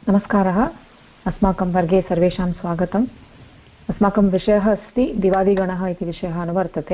नमस्कारः। अस्माकं वर्गे सर्वेषां स्वागतम्। अस्माकं विषयः अस्ति दिवादिगणः इति विषयः अनुवर्तते।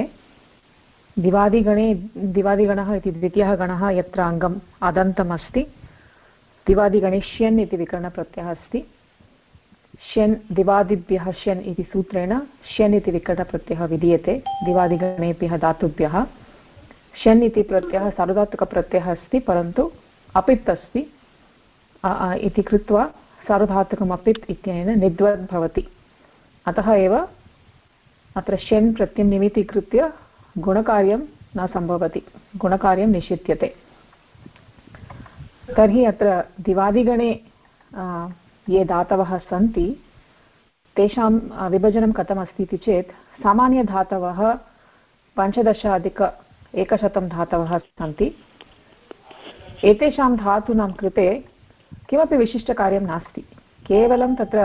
दिवादिगणः इति द्वितीयः गणः यत्र अङ्गम् अदन्तम् अस्ति। दिवादिगणे श्यन् इति विकरणप्रत्ययः अस्ति। श्यन् दिवादिभ्यः श्यन् इति सूत्रेण श्यन् इति विकरणप्रत्ययः विधीयते दिवादिगणेभ्यः धातुभ्यः। श्यन् इति प्रत्ययः सार्वधातुकप्रत्ययः अस्ति, परन्तु अपित् अस्ति इति कृत्वा सार्वधातुकम् अपित् इत्यनेन निद्वद् भवति। अतः एव अत्र श्यन् प्रत्ययं निमित्तीकृत्य गुणकार्यं न सम्भवति, गुणकार्यं निषिध्यते। तर्हि अत्र दिवादिगणे ये धातवः सन्ति तेषां विभजनं कथमस्ति इति चेत् सामान्यधातवः 15,100 धातवः सन्ति। एतेषां धातूनां कृते किमपि विशिष्टकार्यं नास्ति, केवलं तत्र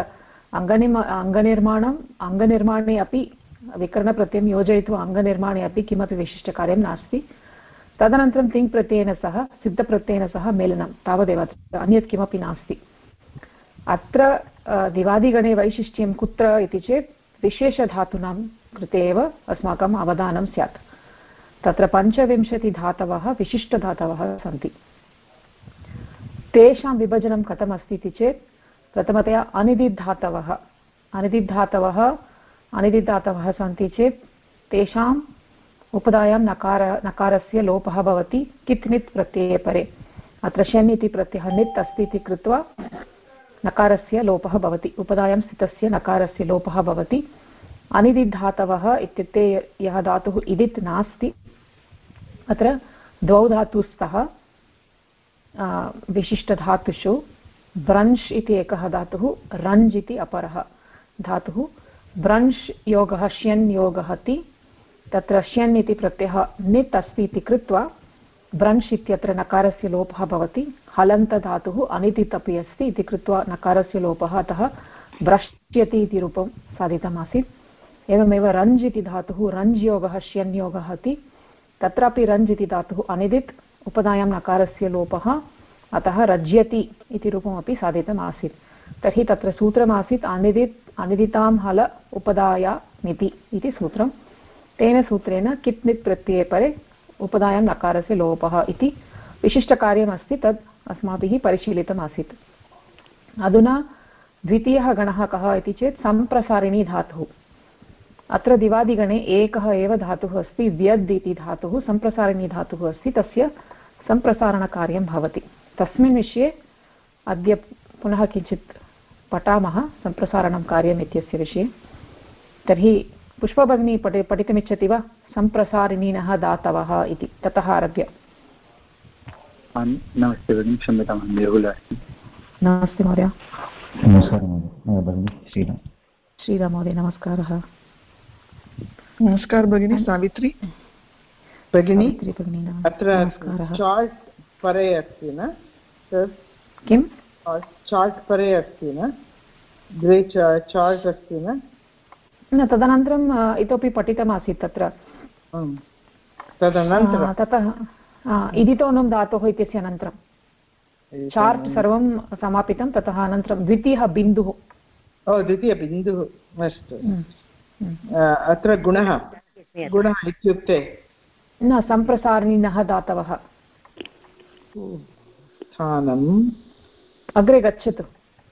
अङ्गनिर्माणे अपि विकरणप्रत्ययं योजयित्वा अङ्गनिर्माणे अपि किमपि विशिष्टकार्यं नास्ति। तदनन्तरं तिङ् प्रत्ययेन सह सिद्धप्रत्ययेन सह मेलनं, तावदेव, अन्यत् किमपि नास्ति। अत्र दिवादिगणे वैशिष्ट्यं कुत्र इति चेत् विशेषधातूनां कृते एव अस्माकम् अवधानं स्यात्। तत्र 25 धातवः विशिष्टधातवः सन्ति। तेषां विभजनं कथमस्ति इति चेत् प्रथमतया अनिदिद्धातवः सन्ति चेत् तेषाम् उपधायां नकारस्य लोपः भवति कित् नित् प्रत्यये परे। अत्र शन् इति प्रत्ययः नित् अस्ति इति कृत्वा नकारस्य लोपः भवति, उपधायां स्थितस्य नकारस्य लोपः भवति। अनिदिद्धातवः इत्युक्ते यः धातुः इदित् नास्ति, अत्र द्वौ धातु स्तः। विशिष्टधातुषु ब्रंश् इति एकः धातुः, रञ्ज् इति अपरः धातुः। ब्रंश् योगः श्यन् योगः ति, तत्र श्यन् इति प्रत्ययः नित् अस्ति इति कृत्वा ब्रंश् इत्यत्र नकारस्य लोपः भवति। हलन्तधातुः अनिदित् अपि अस्ति इति कृत्वा नकारस्य लोपः, अतः ब्रष्ट्यति इति रूपं साधितमासीत्। एवमेव रञ्ज् इति धातुः, रञ्ज् योगः श्यन् योगः ति, तत्रापि रञ्ज् इति धातुः अनिदित्, उपधायां नकारस्य लोपः, अतः रज्यति इति रूपमपि साधितम् आसीत्। तर्हि तत्र सूत्रमासीत् अनिदितां हल उपधायामिति इति सूत्रं। तेन सूत्रेण कित् नित् प्रत्यये परे उपधायां नकारस्य लोपः इति विशिष्टकार्यमस्ति, तद् अस्माभिः परिशीलितम् आसीत्। अधुना द्वितीयः गणः कः इति चेत् सम्प्रसारिणी धातुः। अत्र दिवादिगणे एकः एव धातुः अस्ति, व्यद् इति धातुः सम्प्रसारिणी धातुः अस्ति, तस्य सम्प्रसारणकार्यं भवति। तस्मिन् विषये अद्य पुनः किञ्चित् पठामः, सम्प्रसारणं कार्यम् इत्यस्य विषये। तर्हि पुष्पभगिनी पठितुमिच्छति वा? सम्प्रसारिणीनः धातवः इति, ततः आरभ्य। नमस्ते भगिनी, क्षम्यतां, नमस्ते महोदय। नमस्कारः श्रीराम महोदय, नमस्कारः। नमस्कार भगिनी। सावित्री भगिनी, अत्र चार्ट् परे अस्ति न? किं चार्ट् परे अस्ति न? ग्रे चार्ट् अस्ति न? न, तदनन्तरम् इतोपि पठितमासीत् तत्र। तदनन्तरं ततः इदितोऽनुं धातोः इत्यस्य अनन्तरं चार्ट् सर्वं समापितं, ततः अनन्तरं द्वितीयः बिन्दुः। द्वितीयबिन्दुः, अस्तु। अत्र गुणः इत्युक्ते न, सम्प्रसारिणः धातवः। स्थानम् अग्रे गच्छतु।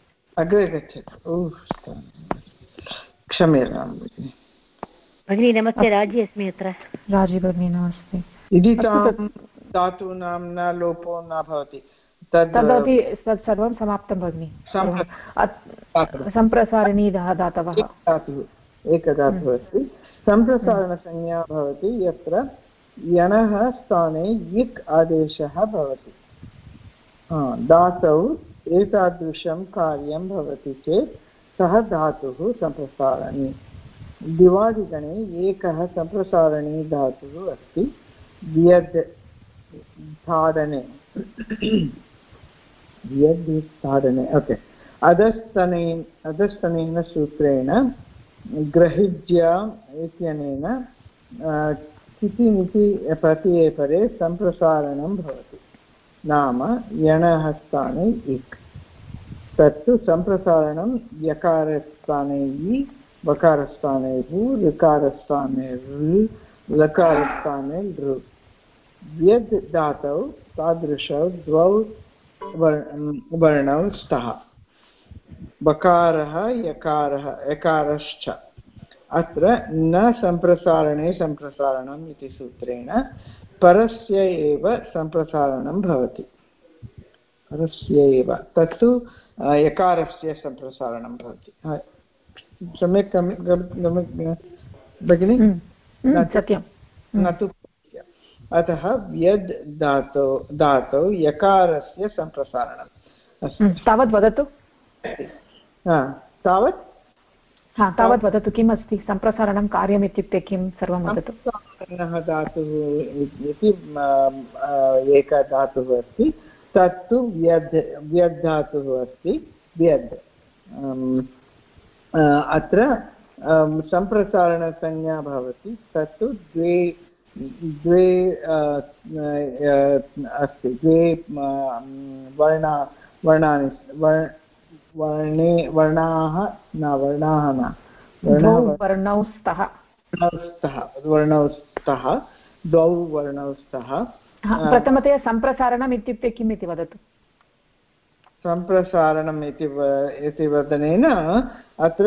क्षम्यतां भगिनी। नमस्ते, राजी अस्मि अत्र। राजी भगिनी, नमस्ते। इदितां धातूनां न लोपो न भवति, तदपि सर्वं समाप्तं भगिनि। सम्प्रसारिणी धातवः, एकधातुः अस्ति। सम्प्रसारणसंज्ञा भवति यत्र यणः स्थाने यिक् आदेशः भवति। धातौ एतादृशं कार्यं भवति चेत् सः धातुः सम्प्रसारणी। दिवादिगणे एकः सम्प्रसारणी धातुः अस्ति, व्यद् धारणे। ओके। अधस्तनेन सूत्रेण ग्रहिज्या इत्यनेन कितिनिति प्रत्यये परे सम्प्रसारणं भवति, नाम यणः स्थाने इक्। तत्तु सम्प्रसारणं यकारस्थाने इ वकारस्थाने वु ऋकारस्थाने ऋ लकारस्थाने लृ यद् धातौ तादृशौ द्वौ वर्णौ स्तः बकारः यकारः यकारश्च अत्र न सम्प्रसारणे सम्प्रसारणम् इति सूत्रेण परस्य एव सम्प्रसारणं भवति परस्य एव तत्तु यकारस्य सम्प्रसारणं भवति सम्यक् भगिनि सत्यं न तु अतः व्यद् धातौ यकारस्य सम्प्रसारणम् तावत् वदतु तावत् वदतु किम् अस्ति सम्प्रसारणं कार्यम् इत्युक्ते किं सर्वं वदतु धातुः इति एकः धातुः अस्ति तत्तु व्यद् धातुः अस्ति व्यद् अत्र सम्प्रसारणसंज्ञा भवति तत्तु द्वे अस्ति द्वे वर्णाः न वर्णौ स्तः द्वौ वर्णौ स्तः प्रथमतया सम्प्रसारणम् इत्युक्ते किम् इति वदतु सम्प्रसारणम् इति वदनेन अत्र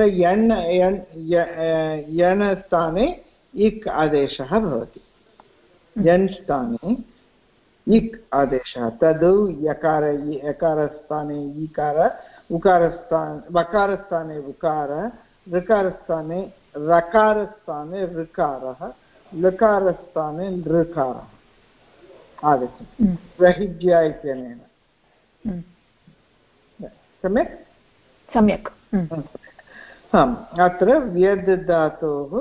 यण् स्थाने इक् आदेशः भवति यण् स्थाने इक् आदेशः तद् यकारस्थाने ईकार वकारस्थाने उकार ऋकारस्थाने रकारस्थाने ऋकारः लकारस्थाने लृकारः आगच्छति प्रहिज्या इत्यनेन सम्यक् अत्र व्यद् धातोः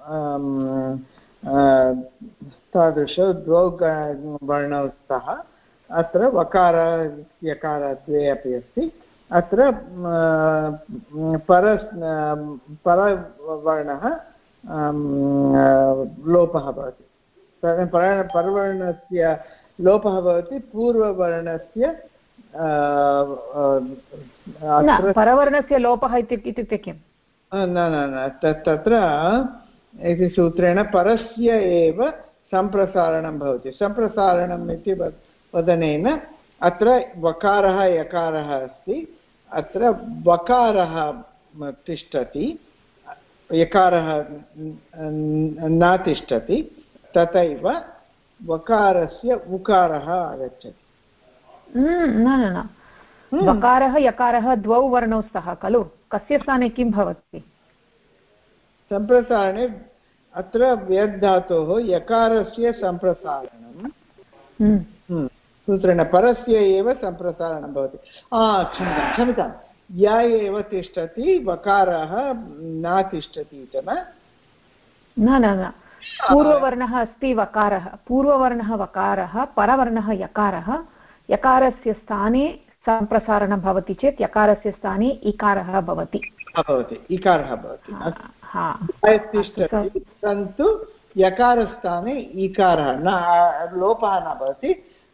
तादृशौ द्वौ वर्णौ स्तः अत्र वकार यकार द्वे अपि अस्ति अत्र परवर्णः लोपः भवति परवर्णस्य लोपः भवति पूर्ववर्णस्य परवर्णस्य लोपः इत्युक्ते किं न तत्र इति सूत्रेण परस्य एव सम्प्रसारणं भवति सम्प्रसारणम् इति वदनेन अत्र वकारः यकारः अस्ति अत्र वकारः तिष्ठति यकारः न तिष्ठति तथैव वकारस्य उकारः आगच्छति न वकारः यकारः द्वौ वर्णौ स्तः खलु कस्य स्थाने किं भवति सम्प्रसारणे अत्र व्यद् धातोः यकारस्य सम्प्रसारणं सूत्रेण परस्य एव सम्प्रसारणं भवति क्षम्यतां य एव तिष्ठति वकारः न तिष्ठति च न पूर्ववर्णः अस्ति वकारः पूर्ववर्णः वकारः परवर्णः यकारः यकारस्य स्थाने सम्प्रसारणं भवति चेत् यकारस्य स्थाने इकारः भवति इकारः भवति तिष्ठति परन्तु यकारस्थाने इकारः न लोपः न भवति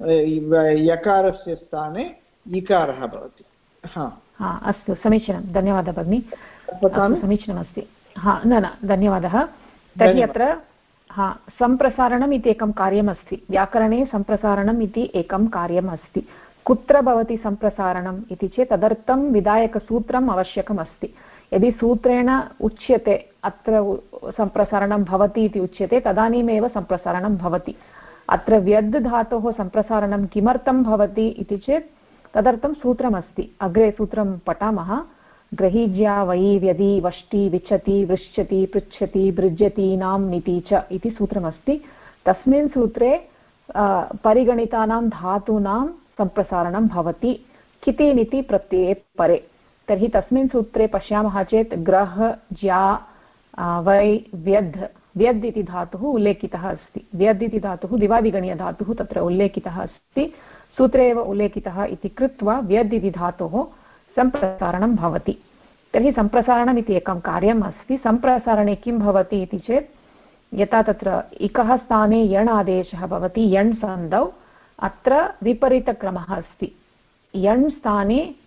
यकारस्य स्थाने इकारः भवति अस्तु समीचीनं धन्यवादः भगिनी समीचीनमस्ति न धन्यवादः तर्हि अत्र सम्प्रसारणम् इति एकं कार्यमस्ति व्याकरणे सम्प्रसारणम् इति एकं कार्यम् अस्ति कुत्र भवति सम्प्रसारणम् इति चेत् तदर्थं विधायकसूत्रम् आवश्यकम् अस्ति यदि सूत्रेण उच्यते अत्र सम्प्रसारणं भवति इति उच्यते तदानीमेव सम्प्रसारणं भवति अत्र व्यद् धातोः सम्प्रसारणं किमर्थं भवति इति चेत् तदर्थं सूत्रमस्ति अग्रे सूत्रं पठामः ग्रहीज्या वै व्यदि वष्टि विच्छति वृश्चति पृच्छति भृज्यति नाम नीति च इति सूत्रमस्ति तस्मिन् सूत्रे परिगणितानां धातूनां सम्प्रसारणं भवति किति नीति प्रत्यये परे तर्हि तस्मिन् सूत्रे पश्यामः चेत् ग्रह ज्या वै व्यद् इति धातुः उल्लेखितः अस्ति व्यद् इति धातुः दिवादिगणीयधातुः तत्र उल्लेखितः अस्ति सूत्रे एव उल्लेखितः इति कृत्वा व्यद् इति धातोः सम्प्रसारणं भवति तर्हि सम्प्रसारणम् इति एकं कार्यम् अस्ति सम्प्रसारणे किं भवति इति चेत् यथा तत्र इकः स्थाने यण् आदेशः भवति यण् सन्धौ अत्र विपरीतक्रमः अस्ति यण् स्थाने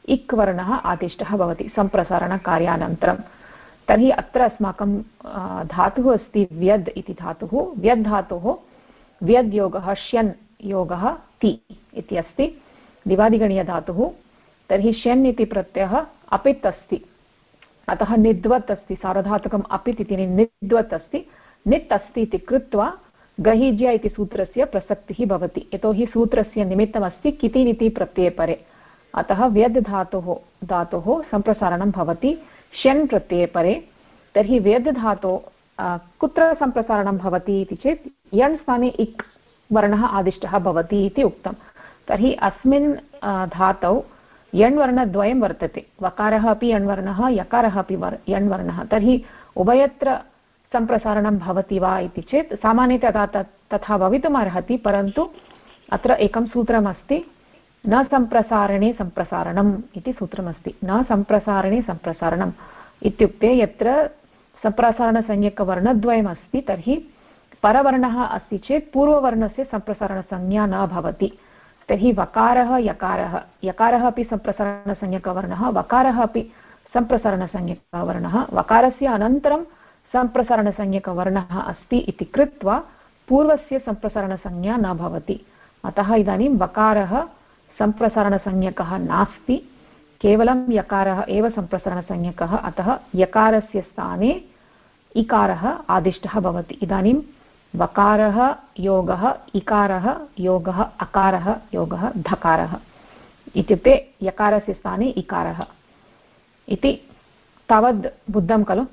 इक् वर्णः आदिष्टः भवति सम्प्रसारणकार्यानन्तरं। तर्हि अत्र अस्माकं धातुः अस्ति व्यद् इति धातुः। व्यद् धातोः व्यद् योगः श्यन् योगः ति इति अस्ति दिवादिगणीयधातुः। तर्हि श्यन् इति प्रत्ययः अपित् अस्ति, अतः निद्वत् अस्ति, सार्वधातुकम् अपित् इति निद्वत् अस्ति। नित् अस्ति इति कृत्वा गहीज्य इति सूत्रस्य प्रसक्तिः भवति, यतोहि सूत्रस्य निमित्तमस्ति किति निति प्रत्यये परे। अतः व्यद् धातोः सम्प्रसारणं भवति श्यन् प्रत्यये परे। तर्हि व्यद् धातो कुत्र सम्प्रसारणं भवति इति चेत् यण् स्थाने इक् वर्णः आदिष्टः भवति इति उक्तं। तर्हि अस्मिन् धातौ यण्वर्णद्वयं वर्तते, वकारः अपि यण्वर्णः, यकारः अपि यण्वर्णः। तर्हि उभयत्र सम्प्रसारणं भवति वा इति चेत् सामान्यतया तथा भवितुम् अर्हति, परन्तु अत्र एकं सूत्रमस्ति, न सम्प्रसारणे सम्प्रसारणम् इति सूत्रमस्ति। न सम्प्रसारणे सम्प्रसारणम् इत्युक्ते यत्र सम्प्रसारणसंज्ञकवर्णद्वयमस्ति तर्हि परवर्णः अस्ति चेत् पूर्ववर्णस्य सम्प्रसारणसंज्ञा न भवति। तर्हि वकारः यकारः अपि सम्प्रसारणसंज्ञकवर्णः, वकारः अपि सम्प्रसारणसंज्ञकवर्णः, वकारस्य अनन्तरं सम्प्रसारणसंज्ञकवर्णः अस्ति इति कृत्वा पूर्वस्य सम्प्रसारणसंज्ञा न भवति। अतः इदानीं वकारः सम्प्रसारणसंज्ञकः नास्ति, केवलं यकारः एव सम्प्रसारणसंज्ञकः। अतः यकारस्य स्थाने इकारः आदिष्टः भवति। इदानीं वकारः योगः इकारः योगः अकारः योगः धकारः इत्युक्ते यकारस्य स्थाने इकारः इति तावद् बुद्धं खलु?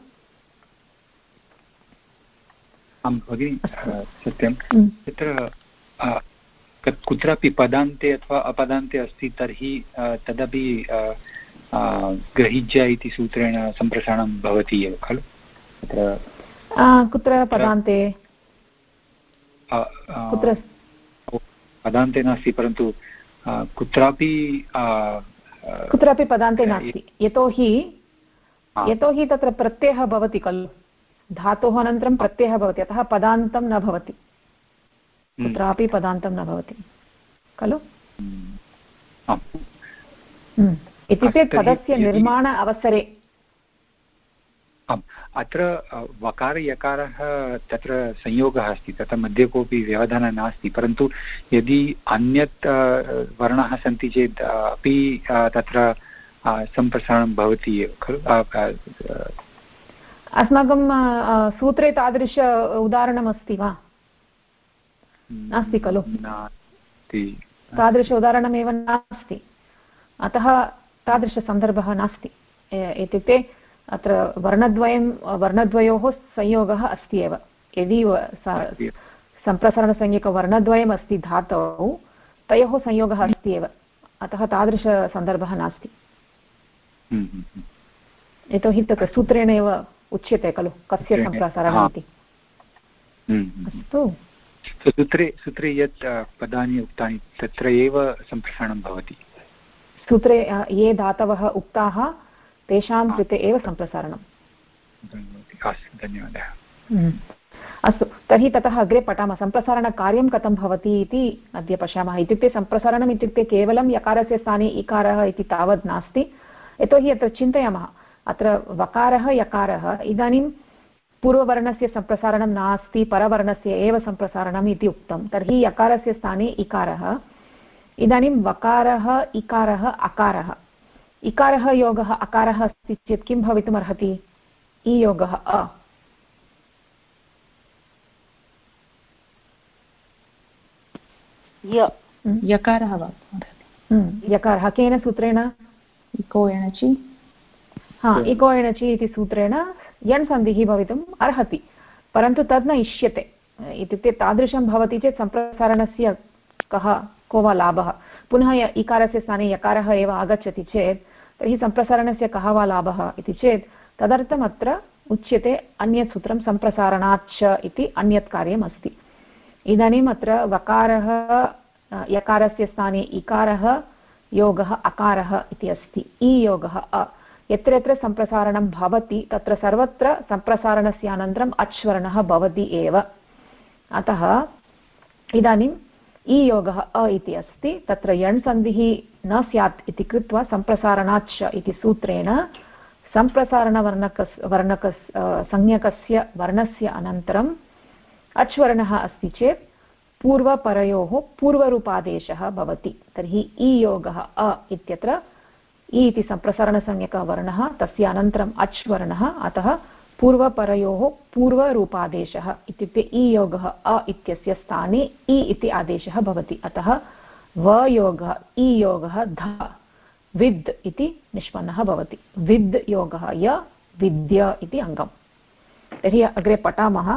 आं भगिनि, सत्यं। तत्र कुत्रापि पदान्ते अथवा अपदान्ते अस्ति तर्हि तदपि गृहीज्य इति सूत्रेण सम्प्रसारणं भवति एव खलु? तत्र कुत्र पदान्ते? कुत्र पदान्ते नास्ति, परन्तु कुत्रापि पदान्ते नास्ति, यतोहि तत्र प्रत्ययः भवति खलु, धातोः अनन्तरं प्रत्ययः भवति, अतः पदान्तं न भवति, कुत्रापि पदान्तं न भवति खलु। इत्युक्ते पदस्य निर्माण अवसरे अत्र वकार यकारः तत्र संयोगः अस्ति, तत्र मध्ये कोऽपि व्यवधानः नास्ति, परन्तु यदि अन्यत् वर्णाः सन्ति चेत् अपि तत्र सम्प्रसारणं भवति एव खलु। अस्माकं सूत्रे तादृश उदाहरणमस्ति वा? नास्ति खलु, तादृश उदाहरणमेव नास्ति, अतः तादृशसन्दर्भः नास्ति। इत्युक्ते अत्र वर्णद्वयोः संयोगः अस्ति एव। यदि सम्प्रसारणसंज्ञकवर्णद्वयम् अस्ति धातौ, तयोः संयोगः अस्ति एव, अतः तादृशसन्दर्भः नास्ति। यतोहि तत्र सूत्रेण एव उच्यते खलु कस्य सम्प्रसारणम् इति। अस्तु, सूत्रे यत् पदानि उक्तानि तत्र एव सम्प्रसारणं भवति। सूत्रे ये धातवः उक्ताः तेषां कृते एव सम्प्रसारणम्। धन्यवादः। अस्तु, तर्हि ततः अग्रे पठामः। सम्प्रसारणकार्यं कथं भवति इति अद्य पश्यामः। इत्युक्ते सम्प्रसारणम् इत्युक्ते केवलं यकारस्य स्थाने इकारः इति तावत् नास्ति, यतोहि अत्र चिन्तयामः, अत्र वकारः यकारः इदानीं पूर्ववर्णस्य सम्प्रसारणं नास्ति, परवर्णस्य एव सम्प्रसारणम् इति उक्तं। तर्हि यकारस्य स्थाने इकारः, इदानीं वकारः इकारः अकारः, इकारः योगः अकारः अस्ति चेत् किं भवितुम् अर्हति? इ योगः अ। यकारः वा? यकारः केन सूत्रेण? इको एणचि। इको एणचि इति सूत्रेण यण् सन्धिः भवितुम् अर्हति, परन्तु तद् न इष्यते। इत्युक्ते तादृशं भवति चेत् सम्प्रसारणस्य को वा लाभः? पुनः इकारस्य स्थाने यकारः एव आगच्छति चेत् तर्हि सम्प्रसारणस्य कः वा लाभः इति चेत् तदर्थम् अत्र उच्यते अन्यत् सूत्रं सम्प्रसारणाच्च इति अन्यत् कार्यम् अस्ति। इदानीम् अत्र वकारः यकारस्य स्थाने इकारः योगः अकारः इति अस्ति, इ योगः अ। यत्र यत्र सम्प्रसारणं भवति तत्र सर्वत्र सम्प्रसारणस्य अनन्तरम् अच् वर्णः भवति एव। अतः इदानीम् ईयोगः अ इति अस्ति, तत्र यण् सन्धिः न स्यात् इति कृत्वा सम्प्रसारणाच्च इति सूत्रेण संज्ञकस्य वर्णस्य अनन्तरम् अच् वर्णः अस्ति चेत् पूर्वपरयोः पूर्वरूपादेशः भवति। तर्हि ईयोगः अ इत्यत्र इ इति सम्प्रसारणसंज्ञकः वर्णः, तस्य अनन्तरम् अच् वर्णः, अतः पूर्वपरयोः पूर्वरूपादेशः, इत्युक्ते ईयोगः अ इत्यस्य स्थाने इ इति आदेशः भवति। अतः वयोगः ईयोगः ध विद् इति निष्पन्नः भवति। विद् योगः य विद्य इति अङ्गम्। तर्हि अग्रे पठामः।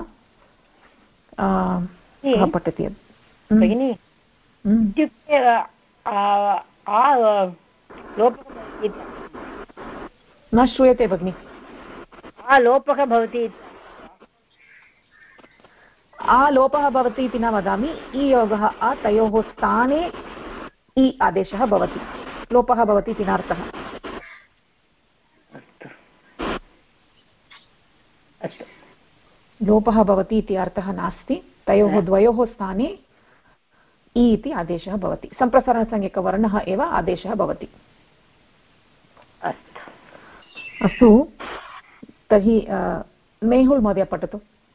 कः पठति भगिनि? इत्युक्ते न श्रूयते भगिनि। लोपः भवति, लोपः भवति इति न वदामि। ईयोगः अ तयोः स्थाने इ आदेशः भवति, लोपः भवति इति नार्थः। लोपः भवति इति अर्थः नास्ति, तयोः द्वयोः स्थाने इ इति आदेशः भवति। सम्प्रसारणसंज्ञकवर्णः एव आदेशः भवति। अस्तु, तर्हि मेहुल् महोदय पठतु।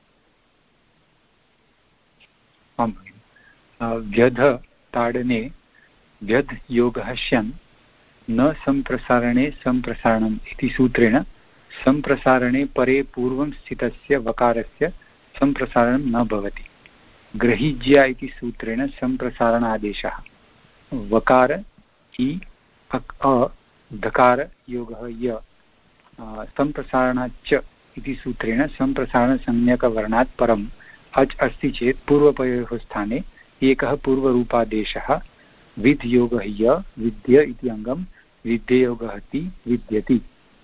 आम्, व्यध ताडने व्यध् योगः श्यन् न सम्प्रसारणे सम्प्रसारणम् इति सूत्रेण सम्प्रसारणे परे पूर्वं स्थितस्य वकारस्य सम्प्रसारणं न भवति। ग्रहीज्या इति सूत्रेण सम्प्रसारणादेशः वकार इ अ धकार योगः य सम्प्रसारणाच्च इति सूत्रेण सम्प्रसारणसंज्ञकवर्णात् परम् अच् अस्ति चेत् पूर्वपयोः स्थाने एकः पूर्वरूपादेशः विद् योगः य विद्य इति अङ्गं विद्ययोगः ति विद्यति।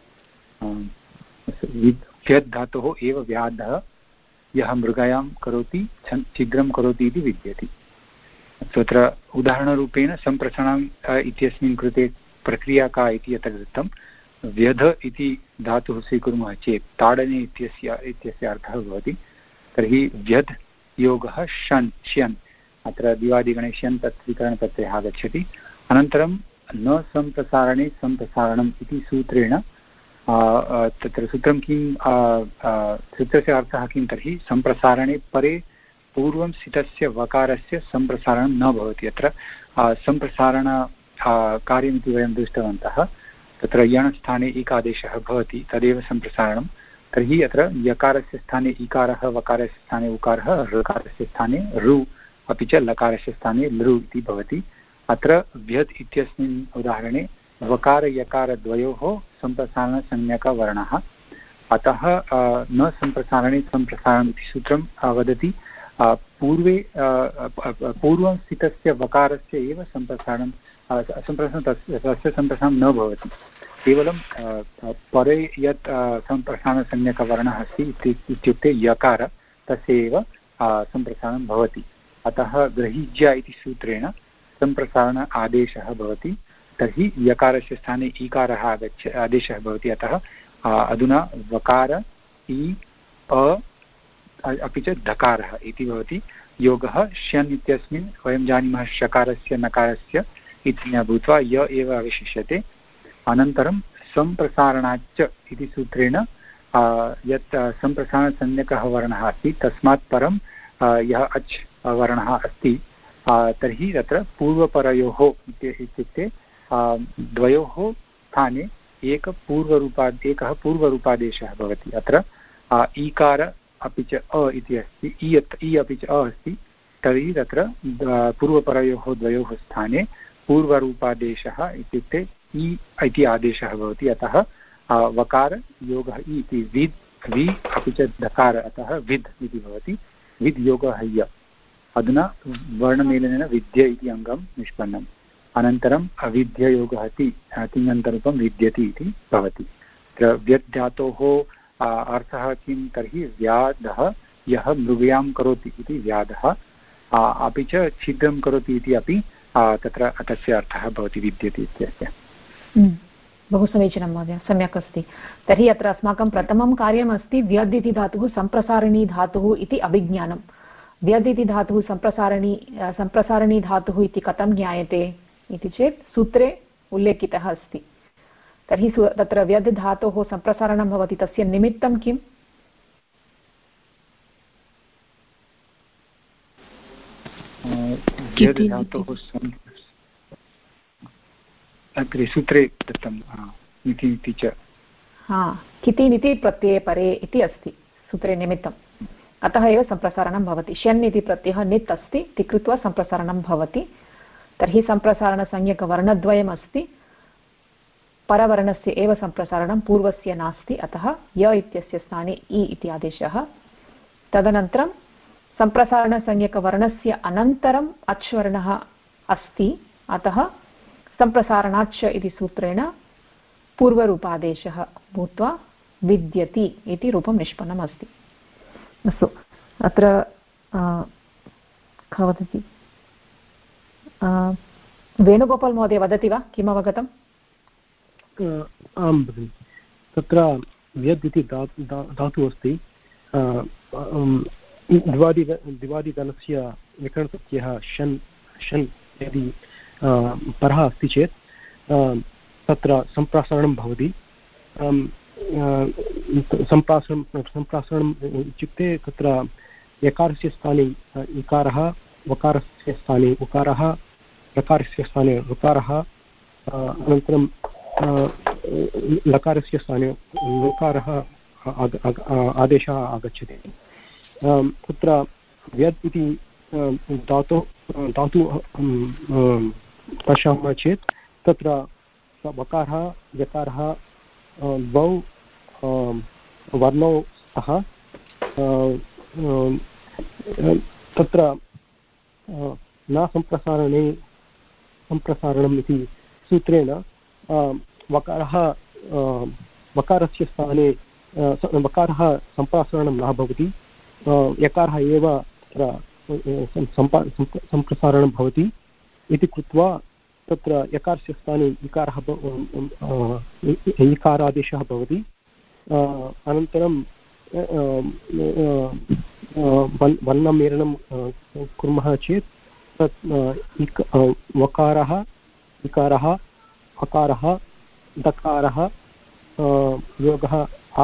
व्यद् धातोः एव व्याधः यः मृगायां करोति छिद्रं करोति इति विद्यति। तत्र उदाहरणरूपेण सम्प्रसारणम् इत्यस्मिन् कृते प्रक्रिया का इति यत्र दत्तं, व्यध इति धातुः स्वीकुर्मः चेत् ताडने इत्यस्य अर्थः भवति। तर्हि व्यध् योगः शन् श्यन्, अत्र दिवादिगणे श्यन् तत् स्वीकरणप्रत्ययः आगच्छति। अनन्तरं न सम्प्रसारणे सम्प्रसारणम् इति सूत्रेण तत्र सूत्रं किं, सूत्रस्य अर्थः किं, तर्हि सम्प्रसारणे परे पूर्वं स्थितस्य वकारस्य सम्प्रसारणं न भवति। अत्र सम्प्रसारण कार्यमिति वयं दृष्टवन्तः, तत्र यण् स्थाने इकादेशः भवति, तदेव सम्प्रसारणं। तर्हि अत्र यकारस्य स्थाने इकारः, वकारस्य स्थाने उकारः, ऋकारस्य स्थाने ऋ, अपि च लकारस्य स्थाने लृ इति भवति। अत्र व्यध् इत्यस्मिन् उदाहरणे वकार यकारद्वयोः सम्प्रसारणसंज्ञकवर्णः, अतः न सम्प्रसारणे सम्प्रसारणम् इति सूत्रं वदति पूर्वं स्थितस्य वकारस्य एव तस्य सम्प्रसारणं न भवति। केवलं परे यत् सम्प्रसारणसंज्ञकवर्णः अस्ति इत्युक्ते यकार, तस्य एव सम्प्रसारणं भवति। अतः ग्रहीज्या इति सूत्रेण सम्प्रसारण आदेशः भवति। तर्हि यकारस्य स्थाने ईकारः आदेशः भवति। अतः अधुना वकार इ अ अपि च धकारः इति भवति। योगः श्यन् इत्यस्मिन् वयं जानीमः शकारस्य नकारस्य इति न भूत्वा य एव अवशिष्यते। अनन्तरं सम्प्रसारणाच्च इति सूत्रेण यत् सम्प्रसारणसंज्ञकः वर्णः अस्ति तस्मात् परं यः अच् वर्णः अस्ति, तर्हि तत्र पूर्वपरयोः इत्युक्ते द्वयोः स्थाने एकः पूर्वरूपादेशः भवति। अत्र ईकार अपि च अ इति अस्ति, इ अपि च अ अस्ति, तर्हि तत्र पूर्वपरयोः द्वयोः स्थाने पूर्वरूपादेशः इत्युक्ते इ इति आदेशः भवति। अतः वकार योगः इ इति विद् वि अपि च धकार, अतः विद् इति भवति। विद् योगः य, अधुना वर्णमेलनेन विद्य इति अङ्गं निष्पन्नम्। अनन्तरम् अविद्ययोगः ति, तिङन्तरूपं विद्यति इति भवति। व्यद् धातोः अर्थः किं, तर्हि व्याधः यः मृगयां करोति इति व्याधः, अपि च छिद्रं करोति इति अपि तत्र तस्य अर्थः भवति विद्यति इत्यस्य। बहु समीचीनं महोदय, सम्यक् अस्ति। तर्हि अत्र अस्माकं प्रथमं कार्यमस्ति व्यद् इति धातुः सम्प्रसारिणी धातुः इति अभिज्ञानं। व्यद् इति धातुः सम्प्रसारणी धातुः इति कथं ज्ञायते इति चेत् सूत्रे उल्लेखितः अस्ति। तर्हि तत्र व्यद् धातोः सम्प्रसारणं भवति, तस्य निमित्तं किम्? अग्रे सूत्रे दत्तं इति च किति निति प्रत्यये परे इति अस्ति सूत्रे निमित्तम्, अतः एव सम्प्रसारणं भवति। शन् इति प्रत्ययः नित् अस्ति इति कृत्वा सम्प्रसारणं भवति। तर्हि सम्प्रसारणसंज्ञकवर्णद्वयम् अस्ति, परवर्णस्य एव सम्प्रसारणं, पूर्वस्य नास्ति, अतः य इत्यस्य स्थाने इ इति आदेशः। तदनन्तरं सम्प्रसारणसंज्ञकवर्णस्य अनन्तरम् अच् वर्णः अस्ति, अतः सम्प्रसारणाच्च इति सूत्रेण पूर्वरूपादेशः भूत्वा विद्यति इति रूपं निष्पन्नम् अस्ति। अस्तु, अत्र कः वदति? वेणुगोपाल् महोदय वदति वा, किम् अवगतम्? आं भगिनि, तत्र व्यद् इति धातुः अस्ति। दिवादिगणस्य विकरणप्रत्ययः शन् यदि परः अस्ति चेत् तत्र सम्प्रासारणं भवति। सम्प्रासारणम् इत्युक्ते तत्र यकारस्य स्थाने इकारः, वकारस्य स्थाने उकारः, लकारस्य स्थाने ऋकारः, अनन्तरं लकारस्य स्थाने लकारः आदेशः आगच्छति। तत्र व्यद् इति धातु पश्यामः चेत् तत्र वकारः यकारः द्वौ वर्णौ स्तः। तत्र न सम्प्रसारणम् इति सूत्रेण वकारस्य स्थाने वकारः सम्प्रसारणं न भवति, यकारः एव सम्प्रसारणं भवति इति कृत्वा तत्र यकारस्य स्थाने इकारादेशः भवति। अनन्तरं वर्णमेलनं कुर्मः चेत् तत् वकारः इकारः अकारः दकारः योगः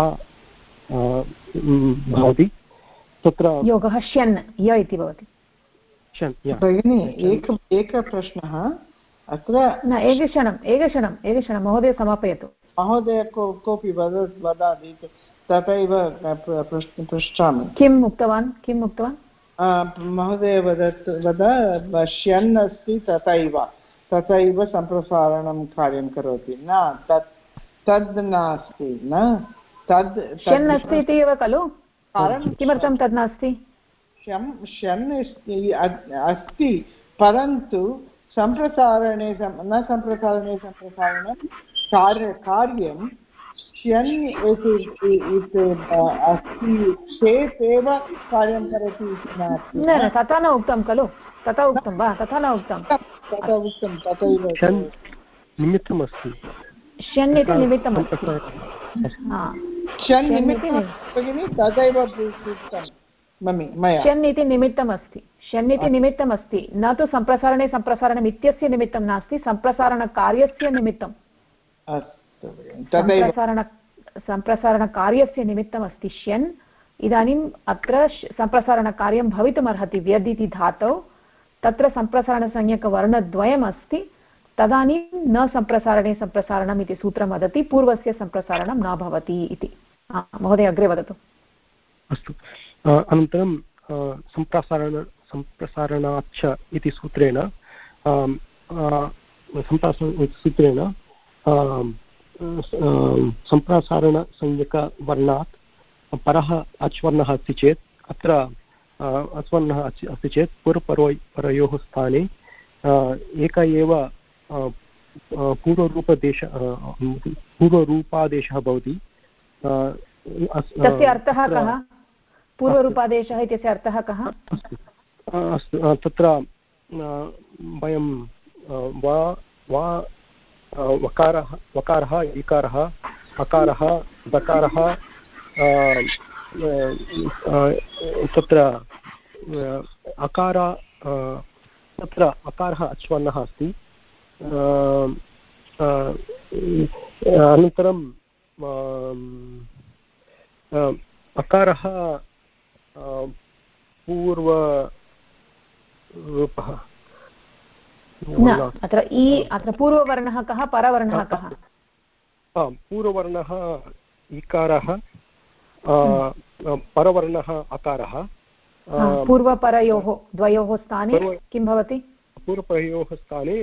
भवति। तत्र योगः श्यन् य इति भवति। भगिनी, एकः प्रश्नः अत्र न, एकक्षणं महोदय समापयतु। महोदय कोऽपि वदाति तथैव पृच्छामि। किम् उक्तवान्? महोदय वद श्यन् अस्ति तथैव सम्प्रसारणं कार्यं करोति। न तद् नास्ति, न तद् श्यन् अस्ति इति एव खलु? किमर्थं तद् नास्ति? श्यन् अस्ति, परन्तु सम्प्रसारणे कार्यं श्यन् अस्ति चेत् एव कार्यं करोति इति नास्ति। न, तथा न उक्तं खलु? तथा उक्तं वा? तथा न उक्तं। तथैव निमित्तमस्ति। श्यन् इति निमित्तमस्ति। तथैव श्यन् इति निमित्तमस्ति। श्यन् इति निमित्तमस्ति, न तु सम्प्रसारणम् इत्यस्य निमित्तं नास्ति, सम्प्रसारणकार्यस्य निमित्तं। सम्प्रसारणकार्यस्य निमित्तमस्ति श्यन्। इदानीम् अत्र सम्प्रसारणकार्यं भवितुमर्हति व्यद् इति धातौ, तत्र सम्प्रसारणसंज्ञकवर्णद्वयम् अस्ति, तदानीं न सम्प्रसारणम् इति सूत्रं वदति, पूर्वस्य सम्प्रसारणं न भवति इति। महोदय अग्रे वदतु। अस्तु, अनन्तरं सम्प्रसारणाच्च इति सूत्रेण सम्प्रसारणसंज्ञकवर्णात् परः अच् वर्णः अस्ति चेत् अत्र अच् वर्णः अस्ति चेत् पूर्वपरयोः स्थाने एक एव पूर्वरूपादेशः भवति। तस्य अर्थः कः? पूर्वरूपादेशः इत्यस्य अर्थः कः? अस्तु, तत्र वयं वकारः इकारः अकारः दकारः तत्र अकार तत्र अकारः अच्वर्णः अस्ति अनन्तरं अकारः पूर्वरूपः अत्र पूर्ववर्णः कः परवर्णः कः पूर्ववर्णः इकारः परवर्णः अकारः पूर्वपरयोः द्वयोः स्थाने किं भवति पूर्वपरयोः स्थाने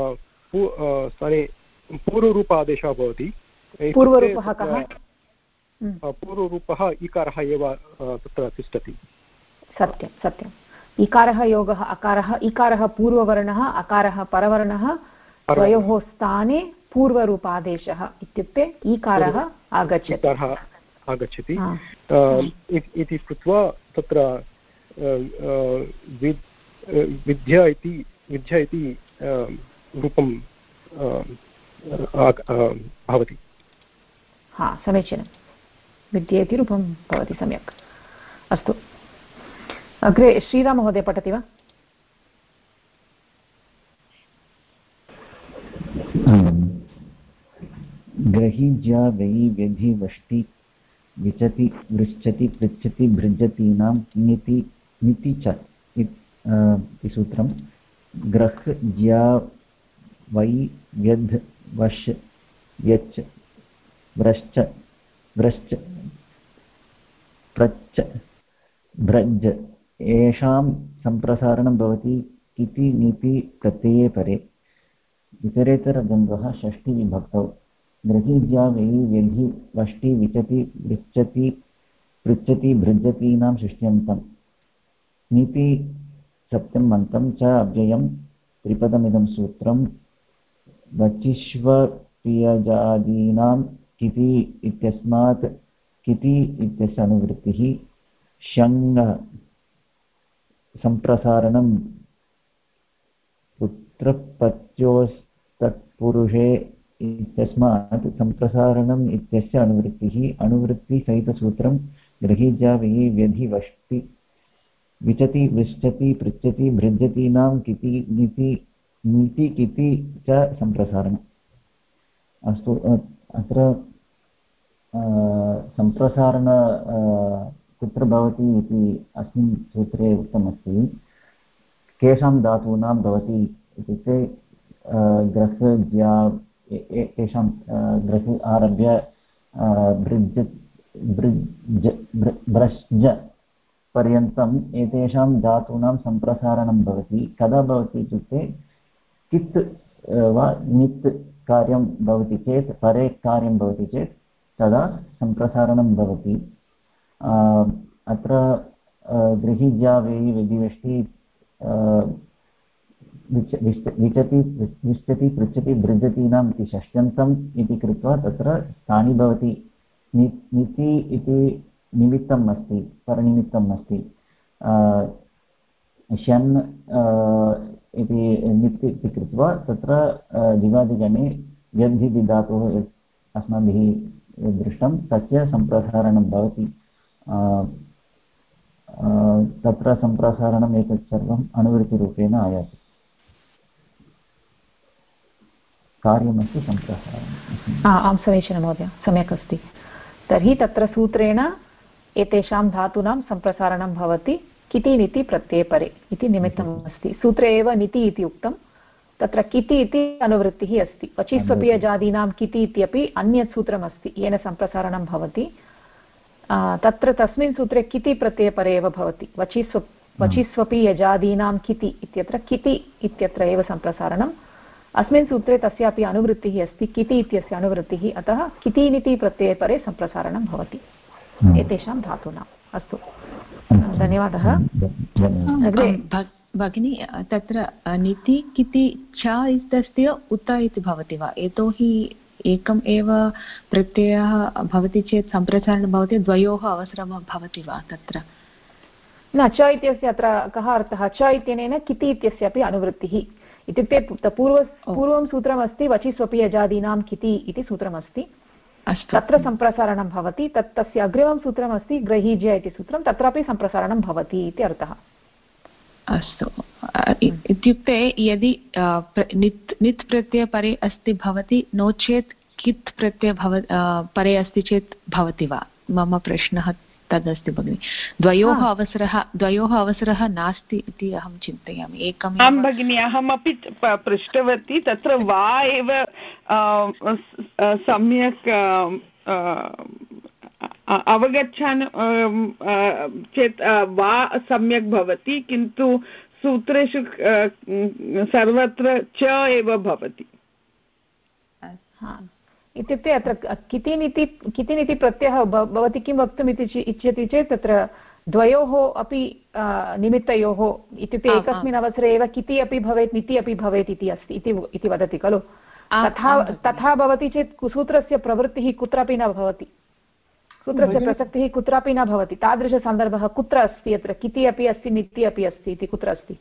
पूर्वरूपादेशः भवति पूर्वरूपः कः पूर्वरूपः इकारः एव तत्र तिष्ठति सत्यं सत्यम् इकारः योगः अकारः इकारः पूर्ववर्णः अकारः परवर्णः द्वयोः स्थाने पूर्वरूपादेशः इत्युक्ते ईकारः आगच्छति इति कृत्वा तत्र विद्या इति रूपं भवति समीचीनं विद्या इति रूपं भवति सम्यक् अस्तु अग्रे श्रीराममहोदय पठति वा ग्रहीज्या वै व्यधि वष्टि विचति वृच्छति पृच्छति भृजतीनां निति च इति सूत्रं ग्रह ज्या वै व्यध् वश् व्यच् व्रश्च व्रश्च प्रच्च भ्रज येषां सम्प्रसारणं भवति किति नीति प्रत्यये परे इतरेतरद्वन्द्वः षष्ठीविभक्तौ गृहीज्या वै व्यधि वष्टि विचति वृच्छति पृच्छति भृजतीनां षष्ट्यन्तं नीति सप्तमन्तं च अव्ययं त्रिपदमिदं सूत्रं वचिष्वप्रियजादीनां किति इत्यस्मात् किति इत्यस्य अनुवृत्तिः शङ् सम्प्रसारणं पुत्रपत्योस्तत्पुरुषे इत्यस्मात् सम्प्रसारणम् इत्यस्य अनुवृत्तिः अनुवृत्तिसहितसूत्रं गृहीज्या वै व्यधि वष्टि विचति वृच्छति पृच्छति भृजतीनां किति नीति किति च सम्प्रसारणम् अस्तु अत्र सम्प्रसारण कुत्र भवति इति अस्मिन् सूत्रे उक्तमस्ति केषां धातूनां भवति इत्युक्ते ग्रहज्या तेषां ग्रह आरभ्य भ्रश्ज पर्यन्तम् एतेषां धातूनां सम्प्रसारणं भवति कदा भवति इत्युक्ते कित् वा नित् कार्यं भवति चेत् परे कार्यं भवति चेत् तदा सम्प्रसारणं भवति अत्र गृहीज्या वै विधिवष्टि विचति पृच्छति भृजतीनाम् इति षष्ट्यन्तम् इति कृत्वा तत्र स्थानि भवति निति इति निमित्तम् अस्ति परनिमित्तम् अस्ति शन् इति नित् इति कृत्वा तत्र दिवादिगणे व्यद्धि धातुः अस्माभिः दृष्टं तस्य सम्प्रसारणं भवति तत्र सम्प्रसारणम् एतत् सर्वम् अनुवृत्तिरूपेण आयाति कार्यमस्ति सम्प्रसारणम् आं समीचीनं महोदय सम्यक् अस्ति तर्हि तत्र सूत्रेण एतेषां धातूनां सम्प्रसारणं भवति किति नीति प्रत्यये परे इति निमित्तम् अस्ति सूत्रे एव नीति इति उक्तं तत्र किति इति अनुवृत्तिः अस्ति वचिस्वपीयजादीनां किति इत्यपि अन्यत् सूत्रमस्ति येन सम्प्रसारणं भवति तत्र तस्मिन् सूत्रे किति प्रत्यये परे एव भवति वचिस्वपीयजादीनां किति इत्यत्र किति इत्यत्र एव सम्प्रसारणम् अस्मिन् सूत्रे तस्यापि अनुवृत्तिः अस्ति किति इत्यस्य अनुवृत्तिः अतः कितीनिति प्रत्यये परे सम्प्रसारणं भवति एतेषां धातूनाम् अस्तु धन्यवादः भगिनी तत्र निति किति च इत्यस्य उत इति भवति वा यतोहि एकम् एव प्रत्ययः भवति चेत् सम्प्रसारणं भवति द्वयोः अवसरं भवति वा तत्र न च इत्यस्य अत्र कः अर्थः च इत्यनेन किति इत्यस्यापि अनुवृत्तिः इत्युक्ते पूर्वं सूत्रमस्ति वचिस्वपीयजादीनां किति इति सूत्रमस्ति तत्र सम्प्रसारणं भवति तस्य अग्रिमं सूत्रमस्ति ग्रहीज्य इति सूत्रं तत्रापि सम्प्रसारणं भवति इति अर्थः अस्तु इत्युक्ते यदि नित् प्रत्ययपरे अस्ति भवति नो चेत् कित् प्रत्यय परे अस्ति चेत् भवति वा मम प्रश्नः तदस्ति भगिनि द्वयोः अवसरः नास्ति इति अहं चिन्तयामि एकम् आं भगिनि अहमपि पृष्टवती तत्र वा एव सम्यक् अवगच्छान् चेत् वा सम्यक् भवति किन्तु सूत्रेषु सर्वत्र च एव भवति इत्युक्ते अत्र कितिनिति प्रत्ययः भवती किं वक्तुम् इच्छति चेत् तत्र द्वयोः अपि निमित्तयोः इत्युक्ते एकस्मिन् अवसरे एव किति अपि भवेत् निति अपि भवेत् इति अस्ति इति वदति खलु तथा भवति चेत् सूत्रस्य प्रवृत्तिः कुत्रापि न भवति सूत्रस्य प्रसक्तिः कुत्रापि न भवति तादृशसन्दर्भः कुत्र अस्ति अत्र किति अपि अस्ति निति अपि अस्ति इति कुत्र अस्ति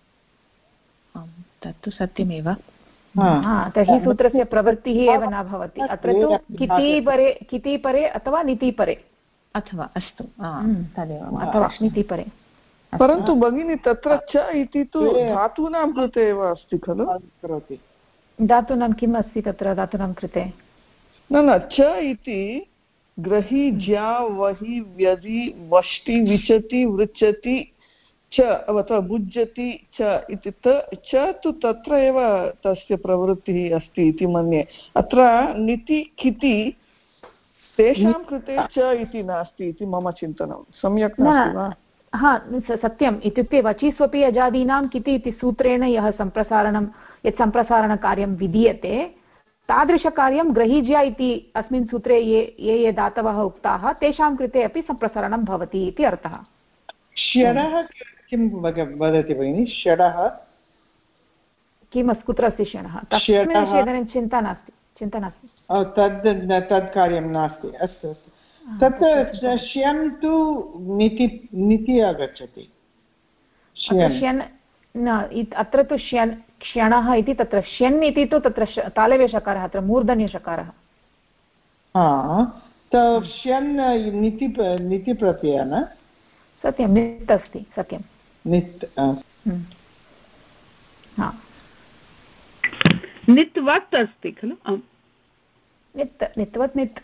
तत्तु सत्यमेव तर्हि सूत्रस्य प्रवृत्तिः एव न भवति अत्र तु किति परे अथवा निति परे अथवा अस्तु तदेव अथवा निति परे परन्तु भगिनी तत्र च इति तु धातूनां कृते एव अस्ति खलु धातूनां किम् अस्ति तत्र धातूनां कृते न च इति ग्रही ज्या वहि व्यधि वष्टि विचति वृच्छति च अथवा भुज्यति च इति च तु तत्र एव तस्य प्रवृत्तिः अस्ति इति मन्ये अत्र निति किति तेषां कृते च इति नास्ति इति मम चिन्तनं सम्यक् नास्ति वा सत्यम् इत्युक्ते वचीस्वपि अजादीनां किति इति सूत्रेण यत् सम्प्रसारणकार्यं विधीयते तादृशकार्यं ग्रहीज्या इति अस्मिन् सूत्रे ये धातवः उक्ताः तेषां कृते अपि सम्प्रसारणं भवति इति अर्थः षडः किं वदति भगिनि षडः किम् कुत्र अस्ति षडः तस्मिन् विषये इदानीं चिन्ता नास्ति तद् कार्यं नास्ति अस्तु अस्तु तत्र श्यन् तु निति आगच्छति अत्र तु क्षणः इति तत्र श्यन् इति तु तत्र तालव्यषकारः अत्र मूर्धन्यषकारः श्यन् निति प्रत्ययः न सत्यं नित् अस्ति सत्यं नित् नित्वत् अस्ति खलु नित्वत् नित्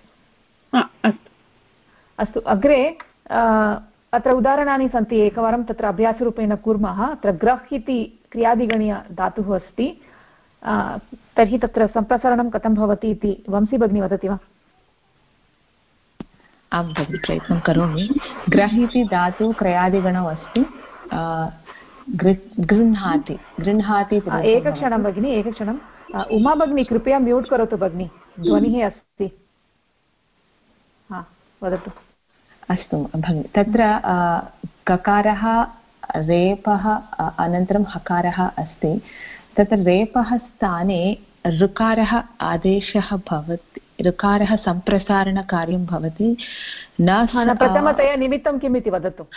अस्तु अग्रे अत्र उदाहरणानि सन्ति एकवारं तत्र अभ्यासरूपेण कुर्मः अत्र ग्रह् इति क्रियादिगणीयधातुः अस्ति तर्हि तत्र सम्प्रसारणं कथं भवति इति वंशी भगिनी वदति वा आं भगिनि प्रयत्नं करोमि ग्रह् इति धातु क्रियादिगणौ अस्ति गृह्णाति एकक्षणं भगिनि एकक्षणं उमा भगिनी कृपया म्यूट् करोतु भगिनि ध्वनिः अस्ति वदतु अस्तु भगिनि तत्र ककारः रेपः अनन्तरं हकारः अस्ति तत्र रेपः स्थाने ऋकारः आदेशः भवति ऋकारः सम्प्रसारणकार्यं भवति न प्रथमतया निमित्तं किम् इति वदतु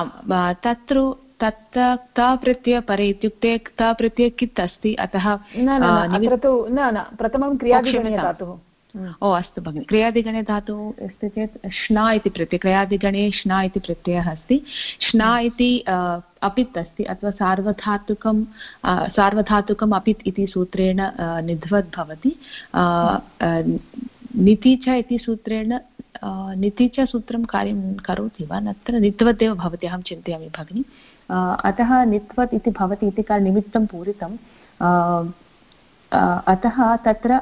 तत्र प्रत्ययपरे इत्युक्ते प्रत्यय कित् अस्ति अतः प्रथमं क्रियादिगणीयधातुः अस्तु भगिनि क्रियादिगणे धातुः अस्ति चेत् श्ना इति प्रत्ययः क्रियादिगणे श्ना इति प्रत्ययः अस्ति श्ना इति अपित् अस्ति अथवा सार्वधातुकम् अपित् इति सूत्रेण निध्वद् भवति निति च इति सूत्रेण निति च सूत्रं कार्यं करोति वा नत्र नित्वदेव भवति अहं चिन्तयामि भगिनि अतः नित्वत् इति भवति इति निमित्तं पूरितं अतः तत्र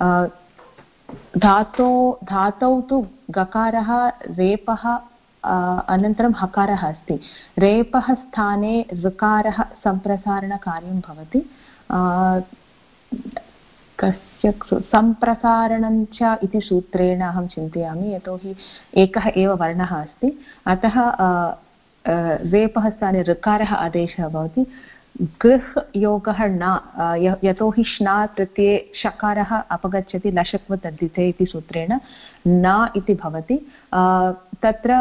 धातौ तु गकारः रेपः अनन्तरं हकारः अस्ति रेपः स्थाने ऋकारः सम्प्रसारणकार्यं भवति कस्य सम्प्रसारणं च इति सूत्रेण अहं चिन्तयामि यतोहि एकः एव वर्णः अस्ति अतः रेपः स्थाने ऋकारः आदेशः भवति गृह् योगः न यतोहि श्ना प्रत्यये शकारः अपगच्छति लशक्वत् अद्धिते इति सूत्रेण न इति भवति तत्र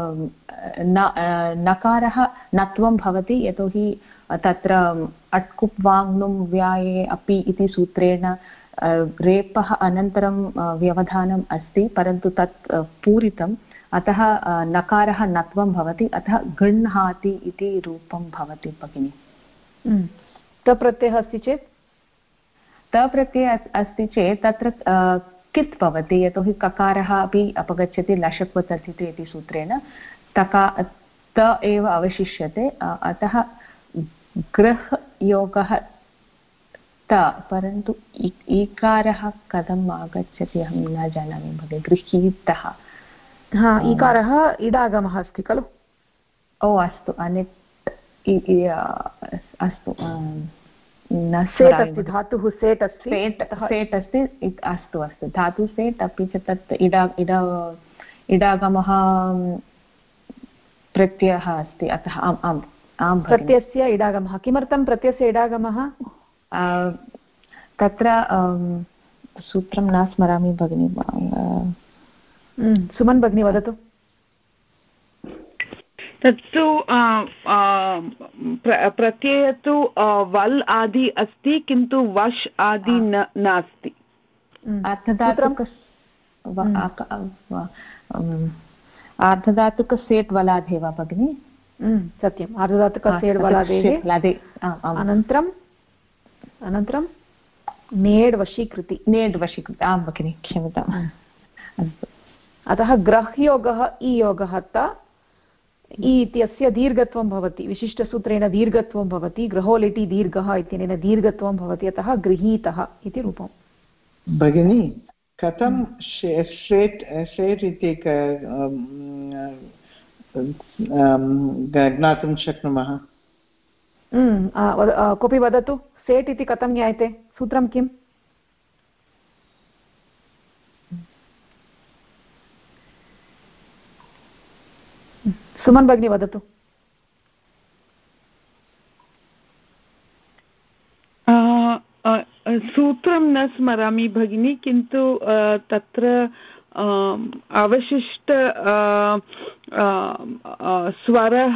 नकारः नत्वं भवति यतोहि तत्र अट्कुप् वाङ्नुं व्याये अपि इति सूत्रेण रेपः अनन्तरं व्यवधानम् अस्ति परन्तु तत् पूरितम् अतः नकारः नत्वं भवति अतः गृह्णाति इति रूपं भवति भगिनि। तप्रत्ययः अस्ति चेत् तप्रत्ययः अस्ति चेत् तत्र कित् भवति यतोहि ककारः अपि अपगच्छति लषक्वतथिते इति सूत्रेण त एव अवशिष्यते अतः गृह् योगः त परन्तु ईकारः कथम् आगच्छति अहं न जानामि भगिनि गृहीतः ईकारः इडागमः अस्ति खलु ओ अस्तु अनेक् अस्तु सेट् अस्ति धातुः सेट् अस्ति सेट् अस्ति अस्तु अस्तु धातु सेट् अपि च तत् इडागमः प्रत्ययः अस्ति अतः आम् आम् आं प्रत्ययस्य इडागमः किमर्थं प्रत्ययस्य इडागमः तत्र सूत्रं न स्मरामि भगिनि सुमन् भगिनी वदतु तत्तु प्रत्यय तु वल् आदि अस्ति किन्तु वश् आदि नास्ति आर्धधातुक सेट् वलादे वा भगिनि सत्यम् आर्धधातुक सेट् वलादे अनन्तरं नेड् वशीकृति आं भगिनि क्षम्यताम् अतः ग्रह्योगः ईयोगः त इ इत्यस्य दीर्घत्वं भवति विशिष्टसूत्रेण दीर्घत्वं भवति ग्रहोलिटि दीर्घः इत्यनेन दीर्घत्वं भवति अतः गृहीतः इति रूपम् भगिनी कथं शेट् इति ज्ञातुं शक्नुमः कोऽपि वदतु सेट् इति कथं ज्ञायते सूत्रं किम् सुमन् भगिनी वदतु सूत्रं न स्मरामि भगिनी किन्तु तत्र अवशिष्ट स्वरः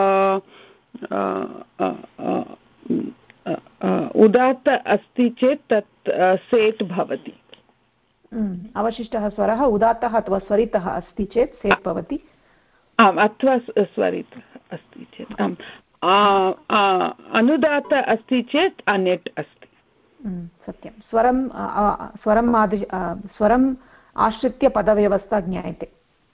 उदात्त अस्ति चेत् तत् सेट् भवति अवशिष्टः स्वरः उदात्तः अथवा स्वरितः अस्ति चेत् सेट् भवति आम् अथवा स्वरितः अस्ति चेत् आम् अनुदात्त अस्ति चेत् अनेट् अस्ति सत्यं स्वरम् आश्रित्य पदव्यवस्था ज्ञायते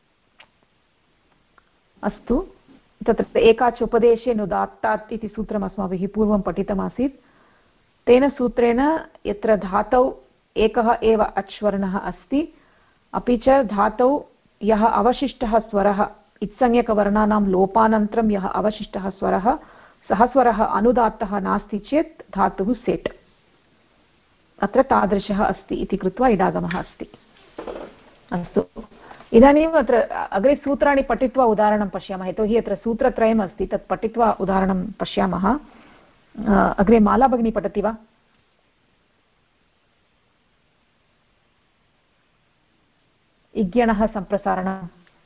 अस्तु तत्र एकाच उपदेशे नुदात्तात् इति सूत्रम् अस्माभिः पूर्वं पठितमासीत् तेन सूत्रेण यत्र धातौ एकः एव अच्वर्णः अस्ति अपि च धातौ यः अवशिष्टः स्वरः इत्संज्ञकवर्णानां लोपानन्तरं यः अवशिष्टः स्वरः सः स्वरः अनुदात्तः नास्ति चेत् धातुः सेट् अत्र तादृशः अस्ति इति कृत्वा इडागमः अस्ति अस्तु इदानीम् अत्र अग्रे सूत्राणि पठित्वा उदाहरणं पश्यामः यतोहि अत्र सूत्रत्रयम् अस्ति तत् पठित्वा उदाहरणं पश्यामः अग्रे माला भगिनी पठति वा इज्ञणः सम्प्रसारणं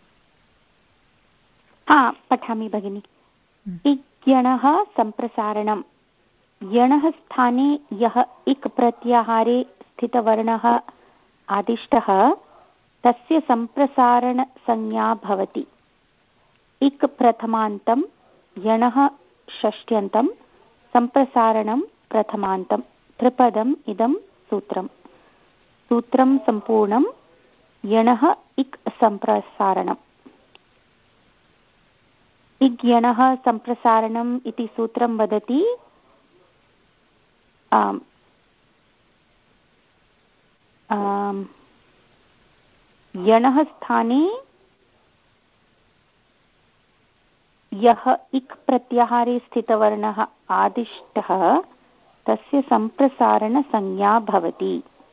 पठामि भगिनि इज्ञणः सम्प्रसारणं यणः स्थाने यः इक् प्रत्याहारे स्थितवर्णः आदिष्टः तस्य सम्प्रसारणसंज्ञा भवति इक् प्रथमान्तं यणः षष्ट्यन्तं सम्प्रसारणं प्रथमान्तं त्रिपदम् इदं सूत्रं सम्पूर्णं यणः इक् सम्प्रसारणम् इज्ञणः सम्प्रसारणम् इति सूत्रं वदति यणः स्थाने यः इक् प्रत्याहारे स्थितवर्णः आदिष्टः तस्य सम्प्रसारणसंज्ञा भवति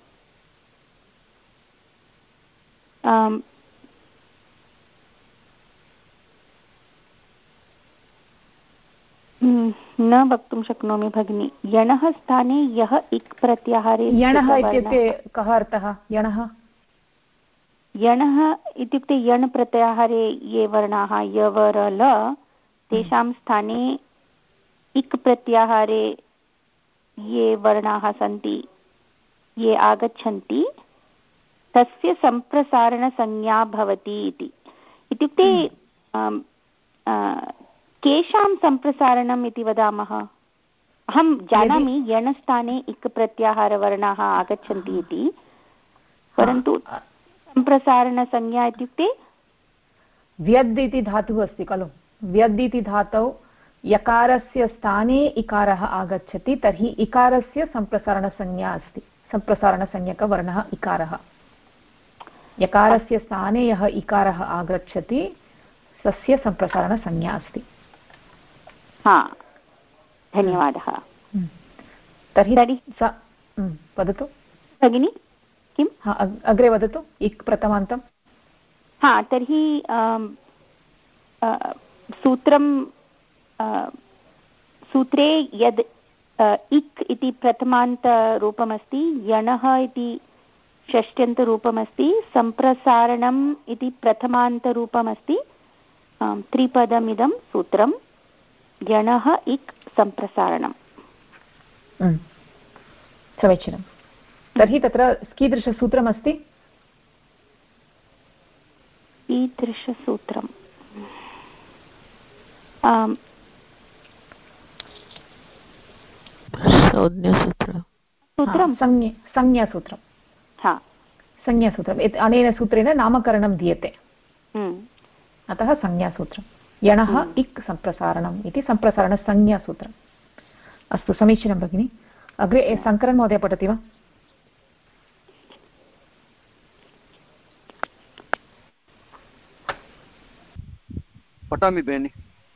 न वक्तुं शक्नोमि भगिनि यणः स्थाने यः इक् प्रत्याहारे यणः इत्युक्ते कः अर्थः यणः इत्युक्ते यण् प्रत्याहारे ये वर्णाः यवरल तेषां स्थाने इक् प्रत्याहारे ये वर्णाः सन्ति ये आगच्छन्ति तस्य सम्प्रसारणसंज्ञा भवति इति। इत्युक्ते केषां सम्प्रसारणम् इति वदामः? अहं जानामि यणस्थाने इक् प्रत्याहारवर्णाः आगच्छन्ति इति, परन्तु सम्प्रसारणसंज्ञा इत्युक्ते व्यद् इति धातुः अस्ति खलु, व्यद् इति धातौ यकारस्य स्थाने इकारः आगच्छति तर्हि इकारस्य सम्प्रसारणसंज्ञा अस्ति, सम्प्रसारणसंज्ञकवर्णः इकारः। यकारस्य स्थाने यः इकारः आगच्छति तस्य सम्प्रसारणसंज्ञा अस्ति। हा, धन्यवादः। तर्हि वदतु भगिनि, किम्? अग्रे वदतु, इक् प्रथमान्तं। हा, तर्हि सूत्रे यद् इक् इति प्रथमान्तरूपमस्ति, यणः इति षष्ट्यन्तरूपमस्ति, सम्प्रसारणम् इति प्रथमान्तरूपमस्ति, त्रिपदमिदं सूत्रं यणः इक् सम्प्रसारणम्। समीचीनं। तर्हि तत्र कीदृशसूत्रमस्ति? कीदृशसूत्रम्? संज्ञासूत्रं। हा, संज्ञासूत्रम्। अनेन सूत्रेण नामकरणं दीयते, अतः संज्ञासूत्रं। यणः इक् सम्प्रसारणम् इति सम्प्रसारणसंज्ञासूत्रम्। अस्तु, समीचीनं भगिनि। अग्रे शङ्करन् महोदय पठति वा? पठामि बेनि,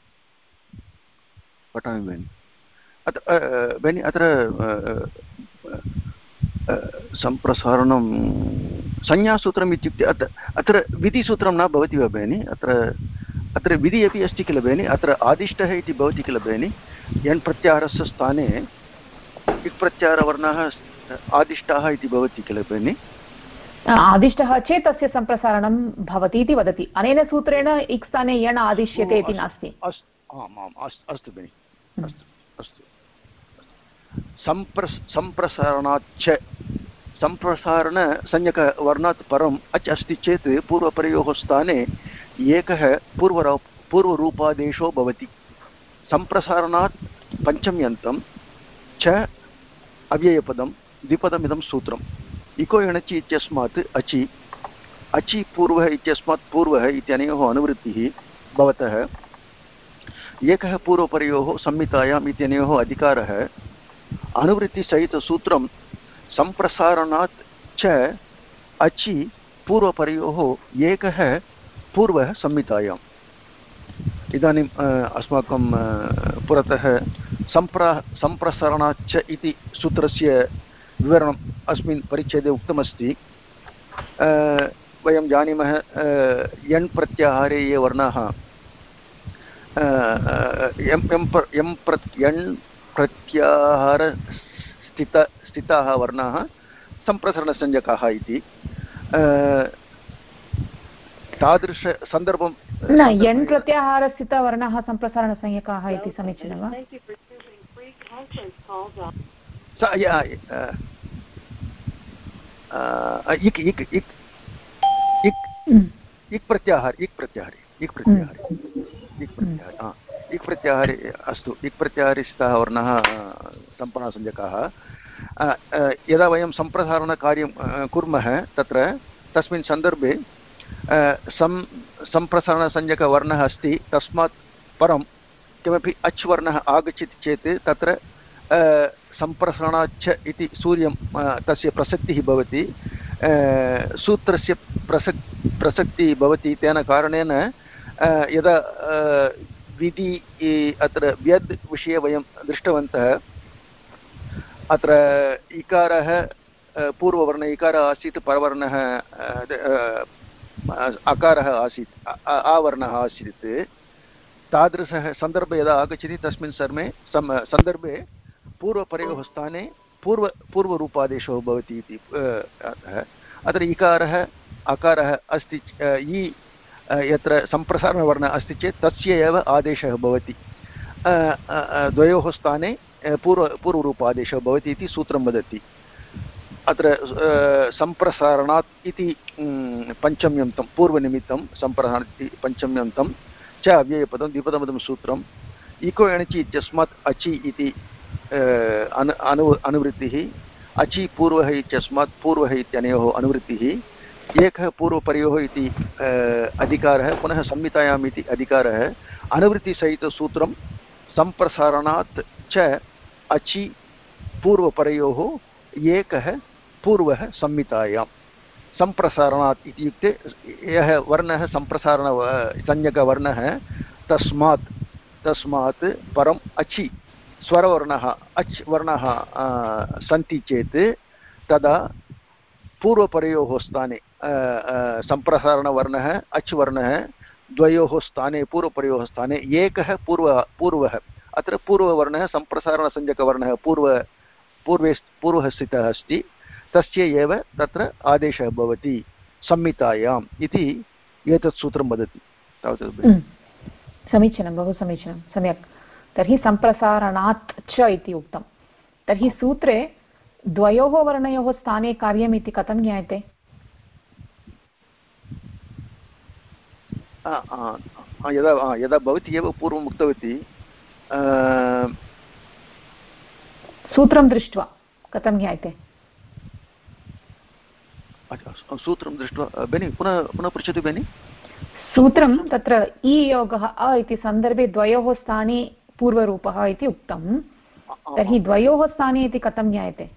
बेनि। अत्र सम्प्रसारणं संज्ञासूत्रम् इत्युक्ते अत्र विधिसूत्रं न भवति वा बेनि? अत्र विधि अपि अस्ति किल बेनि? अत्र आदिष्टः इति भवति किल बेनि? यण् प्रत्याहारस्य स्थाने इक् प्रत्याहारवर्णः आदिष्टाः इति भवति किल बेनि? आदिष्टः चेत् तस्य सम्प्रसारणं भवति इति वदति। अनेन सूत्रेण इक् स्थाने यण् आदिश्यते इति नास्ति। अस्तु बेनि, अस्तु। सम्प्रसारणाच्च, सम्प्रसारणसंज्ञकवर्णात् परम् अच् अस्ति चेत् पूर्वपरयोः स्थाने एकः पूर्वरूपादेशो भवति। सम्प्रसारणात् पञ्चम्यन्तं च अव्ययपदं द्विपदमिदं सूत्रम्। इको यणचि इत्यस्मात् अचि पूर्वः इत्यस्मात् पूर्वः इत्यनयोः अनुवृत्तिः भवतः एकः पूर्वपरयोः संहितायाम् इत्यनयोः अधिकारः अनुवृत्तिसहितसूत्रं सम्प्रसारणात् च अचि पूर्वपरयोः एकः पूर्वः संहितायाम्। इदानीम् अस्माकं पुरतः सम्प्रसारणाच्च इति सूत्रस्य विवरणम् अस्मिन् परिच्छेदे उक्तमस्ति। वयं जानीमः यण् प्रत्याहारे ये वर्णाः यण् प्रत्याहार स्थिताः वर्णाः सम्प्रसारणसंज्ञकाः इति। तादृशसन्दर्भं न, यण् प्रत्याहारस्थितवर्णाः सम्प्रसारणसंज्ञकाः इति समीचीनं वा? इक् प्रत्याहारे अस्तु, इक् प्रत्याहारे स्थिताः वर्णाः सम्प्रसारणसंज्ञकाः। यदा वयं सम्प्रसारणकार्यं कुर्मः तस्मिन् सन्दर्भे सम्प्रसारणसंज्ञकवर्णः अस्ति, तस्मात् परं किमपि अच् वर्णः आगच्छति चेत् तत्र सम्प्रसारणाच्च इति सूर्यं तस्य प्रसक्तिः भवति, सूत्रस्य प्रसक्तिः भवति। तेन कारणेन यदा विधि अत्र व्यद् विषये वयं दृष्टवन्तः, अत्र इकारः पूर्ववर्ण इकारः आसीत्, परवर्णः अकारः आसीत्, आवर्णः आसीत्। तादृशः सन्दर्भे यदा आगच्छति तस्मिन् सन्दर्भे पूर्वपरयोः स्थाने पूर्वरूपादेशो भवति इति। अत्र इकारः अकारः अस्ति, यत्र सम्प्रसारणवर्णः अस्ति चेत् तस्य एव आदेशः भवति, द्वयोः स्थाने पूर्वरूपादेशः भवति इति सूत्रं वदति। अत्र सम्प्रसारणात् इति पञ्चम्यन्तं पूर्वनिमित्तं सम्प्रसारणात् इति पञ्चम्यन्तं च अव्ययपदं द्विपदपदं सूत्रम् इको एणचि इत्यस्मात् अचि इति अनुवृत्तिः अचि पूर्वः इत्यस्मात् पूर्वः इत्यनयोः अनुवृत्तिः एकः पूर्वपरयोः इति अधिकारः पुनः संहितायाम् इति अधिकारः अनुवृत्तिसहितसूत्रं सम्प्रसारणात् च अचि पूर्वपरयोः एकः पूर्वः संहितायां सम्प्रसारणात् इत्युक्ते यः वर्णः सम्प्रसारण संज्ञकवर्णः तस्मात् परम् अचि स्वरवर्णः अच् वर्णः सन्ति चेत् तदा पूर्वपरयोः स्थाने सम्प्रसारणवर्णः अच् वर्णः द्वयोः स्थाने पूर्वपरयोः स्थाने एकः पूर्वः अत्र पूर्ववर्णः सम्प्रसारणसंज्ञकवर्णः पूर्वः स्थितः अस्ति तस्य एव तत्र आदेशः भवति संहितायाम् इति एतत् सूत्रं वदति तावत्। समीचीनं, बहु समीचीनं, सम्यक्। तर्हि सम्प्रसारणात् च इति उक्तं। तर्हि सूत्रे द्वयोः वर्णयोः स्थाने कार्यम् इति कथं ज्ञायते? यदा भवती एव पूर्वम् उक्तवती सूत्रं दृष्ट्वा कथं ज्ञायते? सूत्रं दृष्ट्वा बेनि पुनः पृच्छतु बेनि। सूत्रं तत्र इ योगः अ इति सन्दर्भे द्वयोः स्थाने पूर्वरूपः इति उक्तं। तर्हि द्वयोः स्थाने इति कथं ज्ञायते?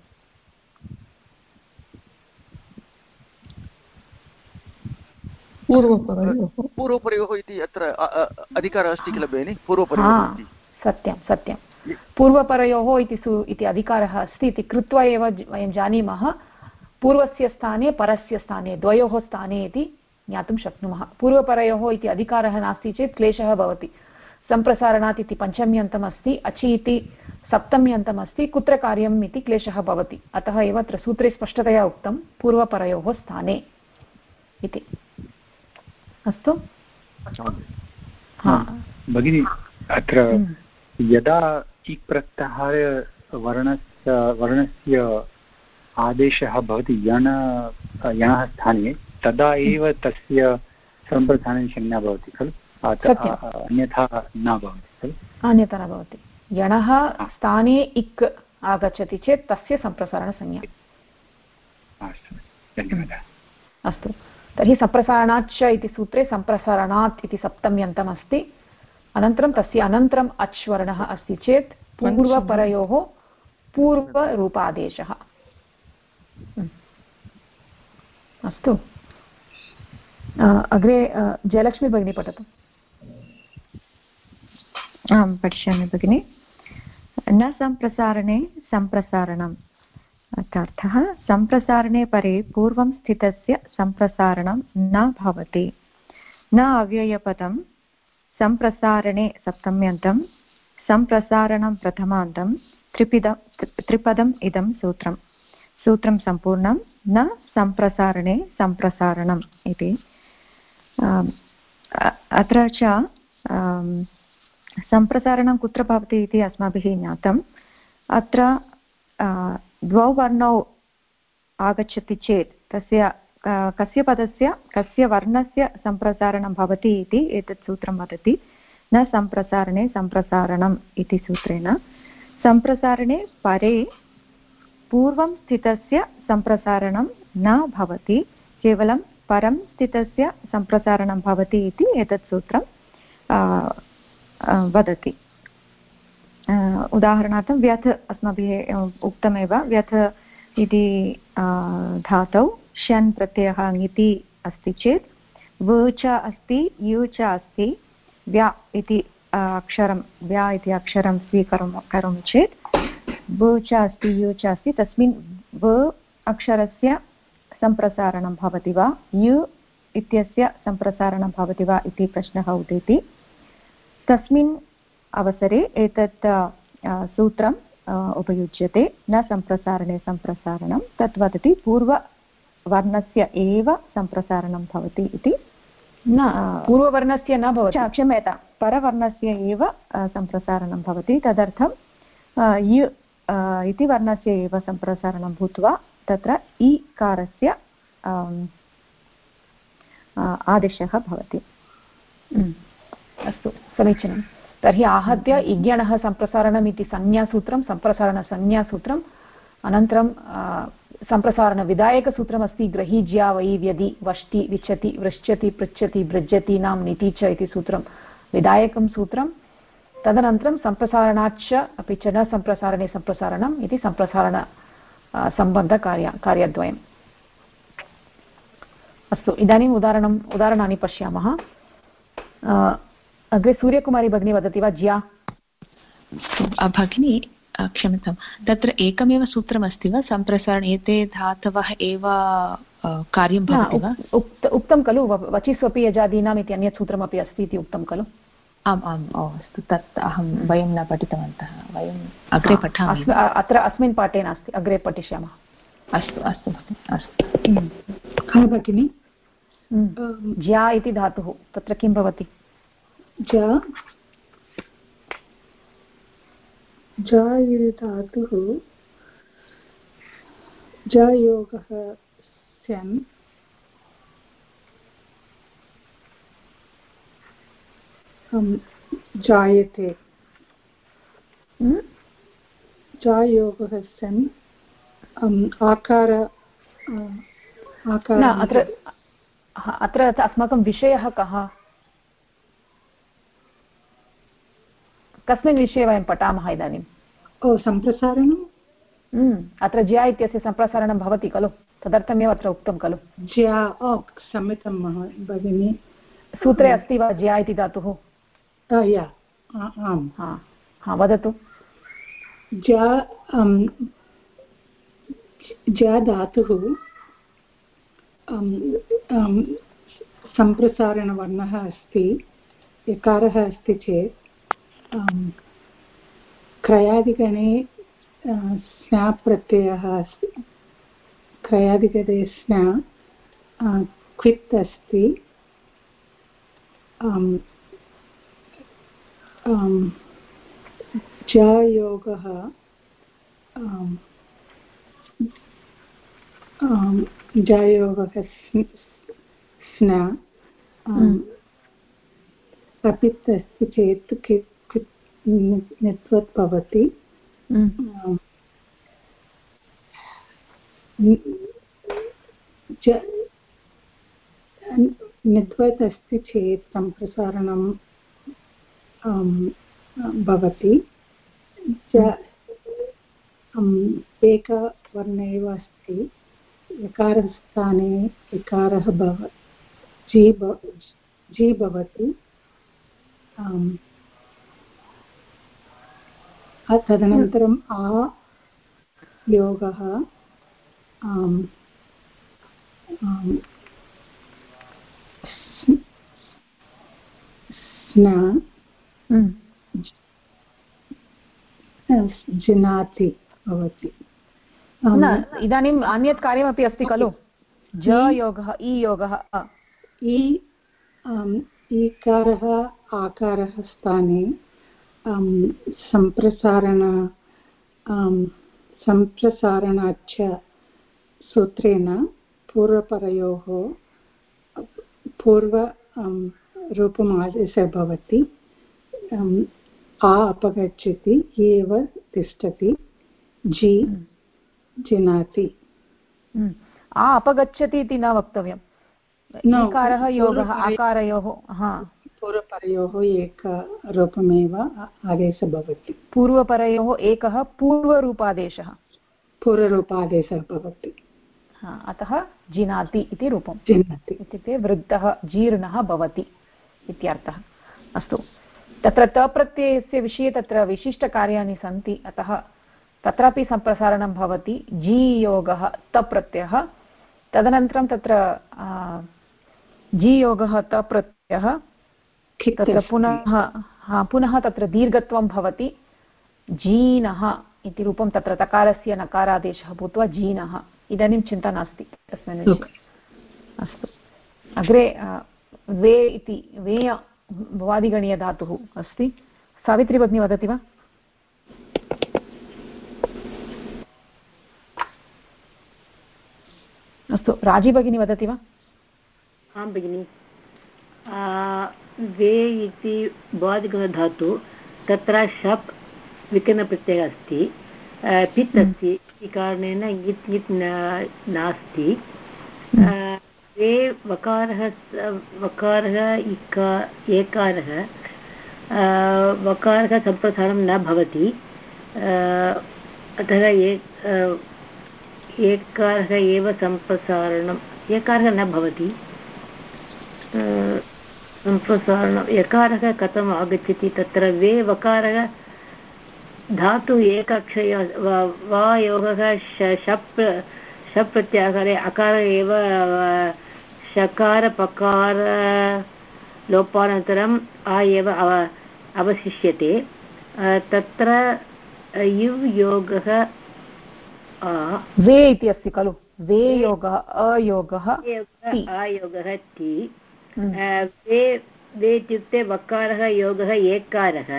पूर्वपरयोः इति अत्र अधिकारः अस्ति किल बेनि, पूर्वपरयोः इति। सत्यं सत्यं, पूर्वपरयोः इति अधिकारः अस्ति इति कृत्वा एव वयं जानीमः पूर्वस्य स्थाने परस्य स्थाने द्वयोः स्थाने इति ज्ञातुं शक्नुमः। पूर्वपरयोः इति अधिकारः नास्ति चेत् क्लेशः भवति। सम्प्रसारणात् इति पञ्चम्यन्तम् अस्ति, अचि इति सप्तम्यन्तम् अस्ति, कुत्र कार्यम् इति क्लेशः भवति। अतः एव अत्र सूत्रे स्पष्टतया उक्तं पूर्वपरयोः स्थाने इति। अस्तु भगिनी, अत्र यदा इक् प्रत्याहारवर्णस्य आदेशः भवति यणः स्थाने तदा एव तस्य सम्प्रसारणे संज्ञा भवति खलु, अन्यथा न भवति खलु? अन्यथा न भवति। यणः स्थाने इक् आगच्छति चेत् तस्य सम्प्रसारणसंज्ञा। अस्तु, धन्यवादः। अस्तु, तर्हि सम्प्रसारणाच्च इति सूत्रे सम्प्रसारणात् इति सप्तम्यन्तम् अस्ति, अनन्तरं तस्य अनन्तरम् अच् वर्णः अस्ति चेत् पूर्वपरयोः पूर्वरूपादेशः। अस्तु, अग्रे जयलक्ष्मी भगिनी पठतु। आं पठिष्यामि भगिनि। न सम्प्रसारणे सम्प्रसारणम् अर्थार्थः सम्प्रसारणे परे पूर्वं स्थितस्य सम्प्रसारणं न भवति। न अव्ययपदं सम्प्रसारणे सप्तम्यन्तं सम्प्रसारणं प्रथमान्तं त्रिपदम् इदं सूत्रं सम्पूर्णं न सम्प्रसारणे सम्प्रसारणम् इति। अत्र च सम्प्रसारणं कुत्र भवति इति अस्माभिः ज्ञातम्। अत्र द्वौ वर्णौ आगच्छति चेत् तस्य कस्य पदस्य कस्य वर्णस्य सम्प्रसारणं भवति इति एतत् सूत्रं वदति। न सम्प्रसारणे सम्प्रसारणम् इति सूत्रेण सम्प्रसारणे परे पूर्वं स्थितस्य सम्प्रसारणं न भवति, केवलं परं स्थितस्य सम्प्रसारणं भवति इति एतत् सूत्रं वदति। उदाहरणार्थं व्यथ अस्माभिः उक्तमेव, व्यथ इति धातौ ष्यन् प्रत्ययः ङिति अस्ति चेत् व च अस्ति यु च अस्ति, व्या इति अक्षरं स्वीकरोमि चेत् व च अस्ति यु च अस्ति, तस्मिन् व अक्षरस्य सम्प्रसारणं भवति वा, यु इत्यस्य सम्प्रसारणं भवति वा इति प्रश्नः उदेति। तस्मिन् अवसरे एतत् सूत्रम् उपयुज्यते। न सम्प्रसारणे सम्प्रसारणं तत् वदति पूर्ववर्णस्य एव सम्प्रसारणं भवति इति। न पूर्ववर्णस्य न भवति, क्षम्यतां, परवर्णस्य एव सम्प्रसारणं भवति। तदर्थं यु इति वर्णस्य एव सम्प्रसारणं भूत्वा तत्र ईकारस्य आदेशः भवति। अस्तु, समीचीनं। तर्हि आहत्य इज्ञणः सम्प्रसारणम् इति संज्ञासूत्रं, सम्प्रसारणसंज्ञासूत्रम्, अनन्तरं सम्प्रसारणविधायकसूत्रमस्ति ग्रहीज्या वै व्यदि वष्टि विचति वृश्चति पृच्छति भृज्यतीनां नीति च इति सूत्रं विधायकं सूत्रं। तदनन्तरं सम्प्रसारणाच्च अपि च न सम्प्रसारणे सम्प्रसारणम् इति सम्प्रसारण सम्बन्धकार्यद्वयम्। अस्तु, इदानीम् उदाहरणानि पश्यामः। अग्रे सूर्यकुमारी भगिनी वदति वा? ज्या भगिनी क्षम्यतां, तत्र एकमेव सूत्रमस्ति वा? सम्प्रसारण एते धातवः एव कार्यं भवति वा? उक्तं खलु, वचिस्वपि यजादीनाम् इति अन्यत् सूत्रमपि अस्ति इति उक्तं खलु। आम् आम्, अस्तु, तत् वयं न पठितवन्तः, वयं अग्रे पठामः। अत्र अस्मिन् पाठे नास्ति, अग्रे पठिष्यामः। अस्तु अस्तु भगिनि, अस्तु भगिनि। ज्या इति धातुः, तत्र किं भवति? ज्या इति धातुः ज्यायोगः स्यान् जायते। जायोगः सन् आकार अत्र अस्माकं विषयः कः? कस्मिन् विषये वयं पठामः इदानीं? सम्प्रसारणम्। अत्र ज्या इत्यस्य सम्प्रसारणं भवति खलु, तदर्थमेव अत्र उक्तं खलु। ज्या, क्षम्यतां भगिनि, सूत्रे अस्ति वा ज्या इति धातुः? आम्, वदतु। ज्या धातुः सम्प्रसारणवर्णः अस्ति, यकारः अस्ति चेत् क्रयादिगणे स्ना प्रत्ययः अस्ति। क्रयादिगणे स्ना क्वित् अस्ति। ज्यायोगः स्ना अपित् अस्ति चेत् नित्वत् भवति। नित्वत् अस्ति चेत् सम्प्रसारणं भवति। एकवर्ण एव अस्ति, यकारस्थाने यकारः जी भवति। तदनन्तरम् आ योगः स्ना जिनाति भवति। इदानीम् अन्यत् कार्यमपि अस्ति खलु, ज योगः, ई योगः। ईकारः आकारः स्थाने सम्प्रसारणाच्च सूत्रेण पूर्वपरयोः रूपम् आदेशः भवति। आ अपगच्छति, एव तिष्ठति, जी जिनाति। आ अपगच्छति इति न वक्तव्यम्। ईकारः योगः आकारयोः पूर्वपरयोः एकरूपमेव आदेशः भवति। पूर्वपरयोः एकः पूर्वरूपादेशः भवति। अतः जिनाति इति रूपं। जिनाति इत्युक्ते वृद्धः जीर्णः भवति इत्यर्थः। अस्तु, तत्र तप्रत्ययस्य विषये तत्र विशिष्टकार्याणि सन्ति, अतः तत्रापि सम्प्रसारणं भवति। जी योगः तप्रत्ययः, तदनन्तरं तत्र जी योगः तप्रत्ययः, तत्र पुनः तत्र दीर्घत्वं भवति। जीनः इति रूपं तत्र तकारस्य नकारादेशः भूत्वा जीनः। इदानीं चिन्ता नास्ति तस्मिन् विषये। अस्तु, अग्रे वे इति वेय भवादिगणीयधातुः अस्ति। सावित्री भगिनी वदति वा? अस्तु, राजी भगिनी वदति वा? आं भगिनि, वे इति भ्वादिगणधातु, तत्र शप् विकरणप्रत्ययः अस्ति, पित् अस्ति इति कारणेन इत् इत् नास्ति। वे वकारः एकारः वकारः सम्प्रसारणं न भवति, अतः एकारः एव सम्प्रसारणम्, एकारः न भवति सम्प्रसारणम्। एकारः कथम् आगच्छति? तत्र वे वकारः धातु एकाक्षय वा योगः शप् प्रत्याहारे अकार एव शकार पकार लोपानन्तरम् आ एव अवशिष्यते। तत्र युव् योगः वे इति अस्ति खलु, वे योगः अयोगः अयोगः ति। वे इत्युक्ते वकारः योगः एकारः,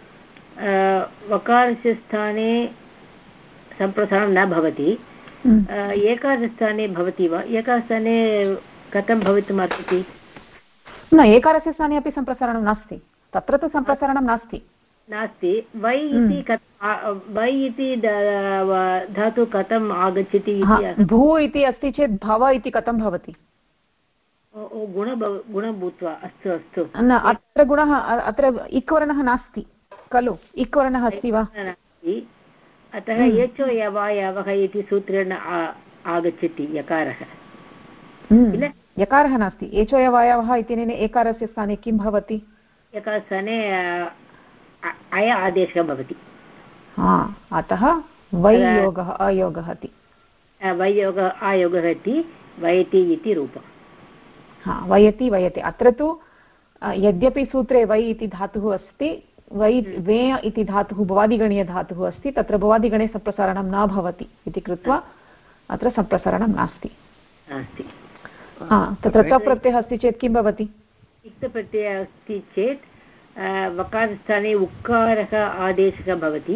वकारस्य स्थाने सम्प्रसारणं न भवति, एकारस्य स्थाने भवति वा? एकारस्य स्थाने कथं भवितुम् अर्हति? न, एकारस्य स्थाने अपि सम्प्रसारणं नास्ति, तत्र तु सम्प्रसारणं नास्ति। वै इति वै इति धातु कथम् आगच्छति? भू इति अस्ति चेत् भव इति कथं भवति? गुण भूत्वा। अस्तु अस्तु। न, अत्र गुणः, अत्र इक्वर्णः नास्ति खलु, इक्वर्णः अस्ति वा? अतः एचो यवायावः इति सूत्रेण आगच्छति यकारः। यकारः नास्ति, एचो यवायावः इत्यनेन एकारस्य स्थाने किं भवति? यकारस्थाने अय आदेशः भवति। अतः वै योगः अयोगः इति, वै योगः अयोगः इति वयति इति रूपम्। वयति वयति। अत्र तु यद्यपि सूत्रे वै इति धातुः अस्ति, वै वे इति धातुः भुवादिगणीयधातुः अस्ति, तत्र भुवादिगणे सम्प्रसारणं न भवति इति कृत्वा अत्र सम्प्रसारणं नास्ति। तत्र तप्रत्ययः अस्ति चेत् किं भवति? इक्तप्रत्ययः अस्ति चेत् वकारस्थाने उकारः आदेशः भवति।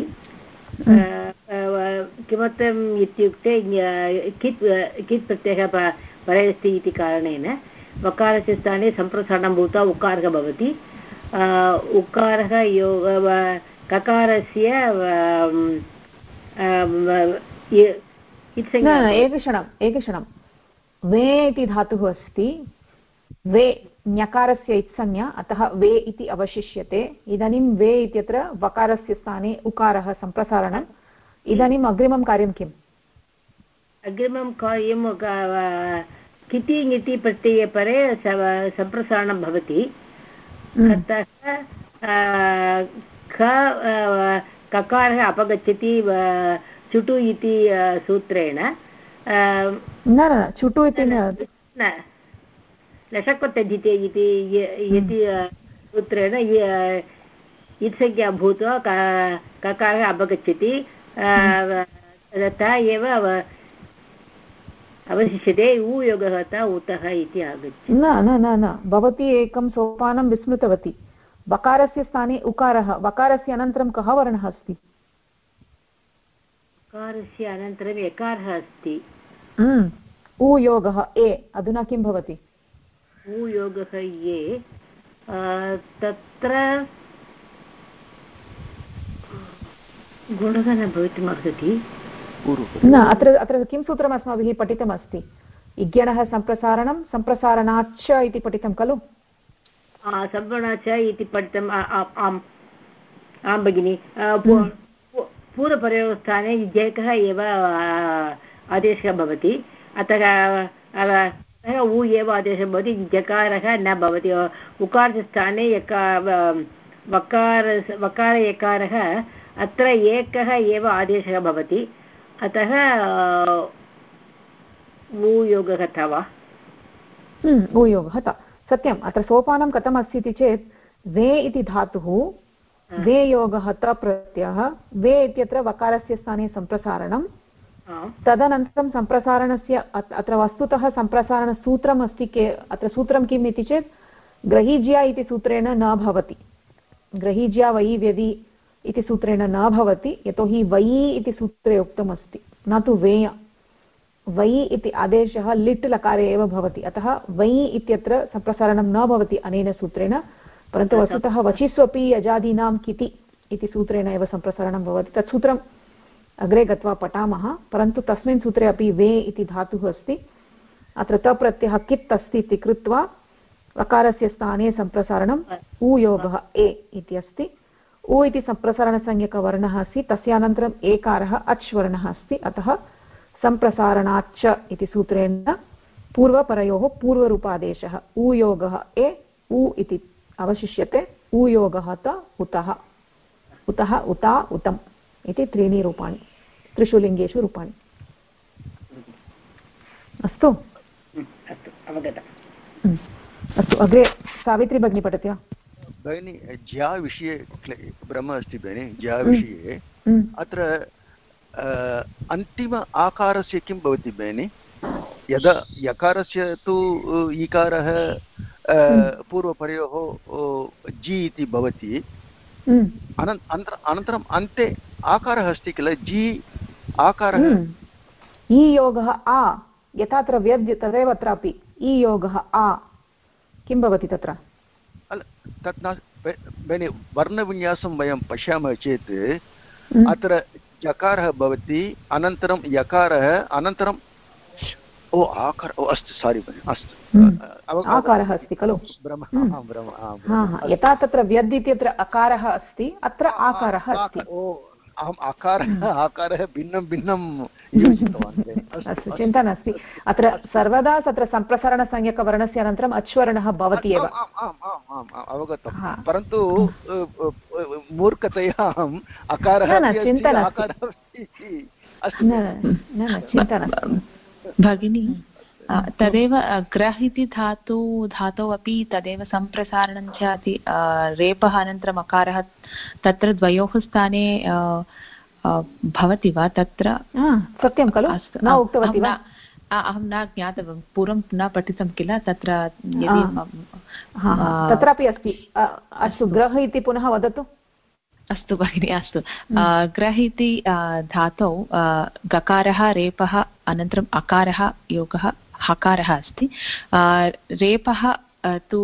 किमर्थम् इत्युक्ते कित् प्रत्ययः परे अस्ति इति कारणेन वकारस्य स्थाने सम्प्रसारणं भूत्वा उकारः भवति। उकारः ककारस्य एकक्षणं वे इति धातुः अस्ति, वे ञकारस्य इत्संज्ञा, अतः वे इति अवशिष्यते। इदानीं वे इत्यत्र वकारस्य स्थाने उकारः सम्प्रसारणम्। इदानीम् अग्रिमं कार्यं किम्? अग्रिमं कार्यं किति ङिति प्रत्यये परे सम्प्रसारणं भवति। अतः ककारः अपगच्छति चुटु इति सूत्रेण। न, चुटु इति न, लशक्वत्यजिते इति सूत्रेण इत्संज्ञा भूत्वा ककारः अपगच्छति, तथा एव अवशिष्यते ऊयोगः त उतः इति आगच्छति। न न न न, भवती एकं सोपानं विस्मृतवती। वकारस्य स्थाने उकारः, वकारस्य अनन्तरं कः वर्णः अस्ति? वकारस्य अनन्तरम् एकारः अस्ति। ऊयोगः ए, अधुना किं भवति? ऊयोगः ये, तत्र गुणः न भवितुमर्हति। न, अत्र किं सूत्रम् अस्माभिः पठितमस्ति? इज्ञणः सम्प्रसारणं सम्प्रसारणाच्च इति पठितं खलु? सम्प्रसारणाच्च इति पठितम्। आं भगिनि, पूर्वपरयोस्थाने इज्ञकः एव आदेशः भवति, अतः उ एव आदेशः भवति, जकारः न भवति। उकारस्य स्थाने वकार एकारः, अत्र एकः एव आदेशः भवति, अतः ऊयोगः वा? ऊयोगः त सत्यम्। अत्र सोपानं कथम् अस्ति इति चेत् वे इति धातुः, वे योगः त प्रत्ययः, वे इत्यत्र वकारस्य स्थाने सम्प्रसारणं, तदनन्तरं सम्प्रसारणस्य अत्र वस्तुतः सम्प्रसारणसूत्रम् अस्ति। अत्र सूत्रं किम् इति चेत् ग्रहीज्या इति सूत्रेण न भवति। ग्रहीज्या वयि व्यदि इति सूत्रेण न भवति, यतोहि वयि इति सूत्रे उक्तमस्ति, न तु वेय। वै इति आदेशः लिट् लकारे एव भवति, अतः वै इत्यत्र सम्प्रसारणं न भवति अनेन सूत्रेण, परन्तु वस्तुतः वचिस्वपि यजादीनां किति इति सूत्रेण एव सम्प्रसारणं भवति। तत् सूत्रम् अग्रे गत्वा पठामः, परन्तु तस्मिन् सूत्रे अपि वे इति धातुः अस्ति। अत्र तप्रत्ययः कित् अस्ति इति कृत्वा वकारस्य स्थाने सम्प्रसारणम् ऊयोगः ए इति अस्ति। उ इति सम्प्रसारणसंज्ञकवर्णः अस्ति, तस्य अनन्तरम् एकारः अच् वर्णः अस्ति, अतः सम्प्रसारणाच्च इति सूत्रेण पूर्वपरयोः पूर्वरूपादेशः ऊयोगः ए उ इति अवशिष्यते। ऊयोगः त उतः, उतः उता उतम् इति त्रीणि रूपाणि, त्रिषु लिङ्गेषु रूपाणि। अस्तु अस्तु, अग्रे सावित्री भगिनी पठति वा? भगिनी, ज्या विषये भ्रमः अस्ति भगिनि। ज्या विषये अत्र अन्तिम आकारस्य किं भवति भगिनि? यदा यकारस्य तु ईकारः पूर्वपरयोः जि इति भवति, अनन्तरम् अन्ते आकारः अस्ति किल, जि आकारः इ योगः आ, यथा अत्र व्यद्य तदेव अत्रापि इ योगः आ, किं भवति तत्र? तत् न भगिनि, वर्णविन्यासं वयं पश्यामः चेत् अत्र जकारः भवति, अनन्तरं यकारः, अनन्तरं ओ आकार, ओ अस्तु, सारी भगिनि, अस्तु, आकारः अस्ति खलु। यथा तत्र व्यद् इत्यत्र अकारः अस्ति, अत्र आकारः अस्ति। अहम् आकारः भिन्नं भिन्नं योजितवान्। अस्तु, चिन्ता नास्ति। अत्र सर्वदा तत्र सम्प्रसारणसंज्ञकवर्णस्य अनन्तरम् अच्वर्णः भवति एव। अवगतं, परन्तु मूर्खतया अहम् आकारः चिन्ता नास्ति भगिनी। तदेव ग्रह इति धातौ अपि तदेव सम्प्रसारणं च अस्ति। रेपः अनन्तरम् अकारः, तत्र द्वयोः स्थाने भवति वा तत्र? सत्यं खलु, न उक्तवती वा? अहं न ज्ञातवान्, पूर्वं न पठितं किल तत्र। तत्रापि अस्ति। अस्तु, ग्रह इति पुनः वदतु। अस्तु भगिनि, अस्तु। ग्रह इति धातौ गकारः, रेपः, अनन्तरम् अकारः, योगः, हकारः अस्ति। रेपः तु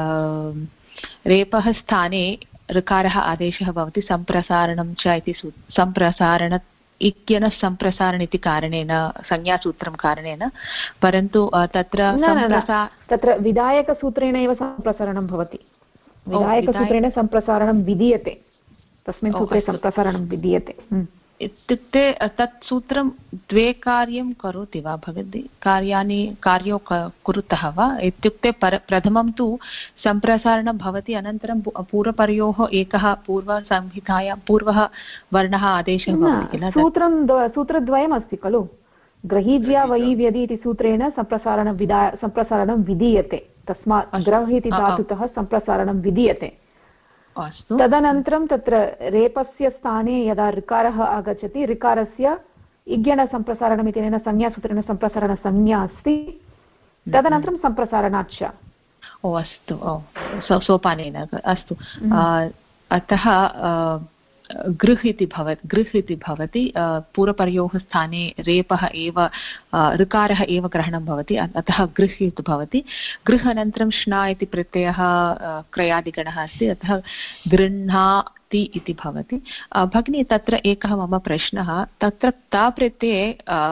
रेपः स्थाने ऋकारः आदेशः भवति, सम्प्रसारणं च इति सम्प्रसारण इत्यनः सम्प्रसारण इति कारणेन, संज्ञासूत्रं कारणेन, परन्तु तत्र विधायकसूत्रेण एव सम्प्रसारणं भवति। विधायकसूत्रेण सम्प्रसारणं विधीयते, तस्मिन् सूत्रे सम्प्रसारणं विधीयते। इत्युक्ते तत् सूत्रं द्वे कार्यं करोति वा भगिनी? कार्यो कुरुतः वा? इत्युक्ते प्रथमं तु सम्प्रसारणं भवति, अनन्तरं पूर्वपरयोः एकः पूर्वसंहितायां पूर्वः वर्णः आदेशः भवति किल? सूत्रद्वयम् अस्ति खलु। ग्रहीज्या वै व्यदि इति सूत्रेण सम्प्रसारणं विधीयते, तस्मात् ग्रह इति धातुतः सम्प्रसारणं विधीयते। तदनन्तरं तत्र रेपस्य स्थाने यदा ऋकारः आगच्छति, ऋकारस्य इग्यणसम्प्रसारणम् इत्यनेन संज्ञासूत्रेण सम्प्रसारणसंज्ञा अस्ति, तदनन्तरं सम्प्रसारणाच्च। ओ अस्तु, सोपानेन अस्तु। अतः गृह् इति भवति, पूर्वपरयोः स्थाने रेपः एव, ऋकारः एव ग्रहणं भवति, अतः गृह् इति भवति। गृह् अनन्तरं श्ना इति प्रत्ययः क्रयादिगणः अस्ति, अतः गृह्णाति इति भवति। भगिनी, तत्र एकः मम प्रश्नः, तत्र ताप्रत्यये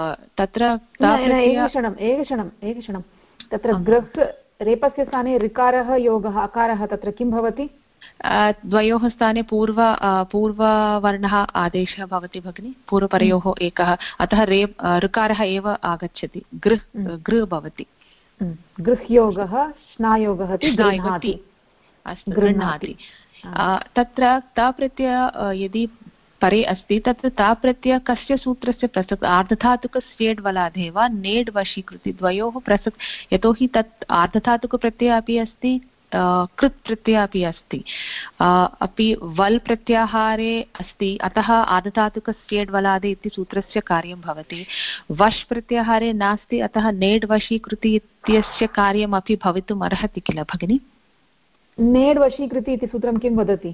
एकक्षणं तत्र गृह् रेपस्य स्थाने ऋकारः योगः अकारः, तत्र किं भवति? द्वयोः स्थाने पूर्ववर्णः आदेशः भवति भगिनि, पूर्वपरयोः एकः, अतः ऋकारः एव आगच्छति, गृह् भवति। गृह्योगः स्नायोगः गृह्णाति। तत्र ताप्रत्यय यदि परे अस्ति, तत्र ताप्रत्यय कस्य सूत्रस्य प्रसक्? आर्धधातुकस्येड्वलाधे वा नेड् वशीकृति, द्वयोः प्रसक्, यतोहि तत् आर्धधातुकप्रत्ययः अपि अस्ति, कृत् प्रत्ययः अपि अस्ति, अपि वल् प्रत्याहारे अस्ति, अतः आर्धधातुकस्येड्वलादे इति सूत्रस्य कार्यं भवति। वश् प्रत्याहारे नास्ति, अतः नेड् वशीकृति इत्यस्य कार्यमपि भवितुम् अर्हति किल भगिनि? नेड् वशीकृति इति सूत्रं किं वदति?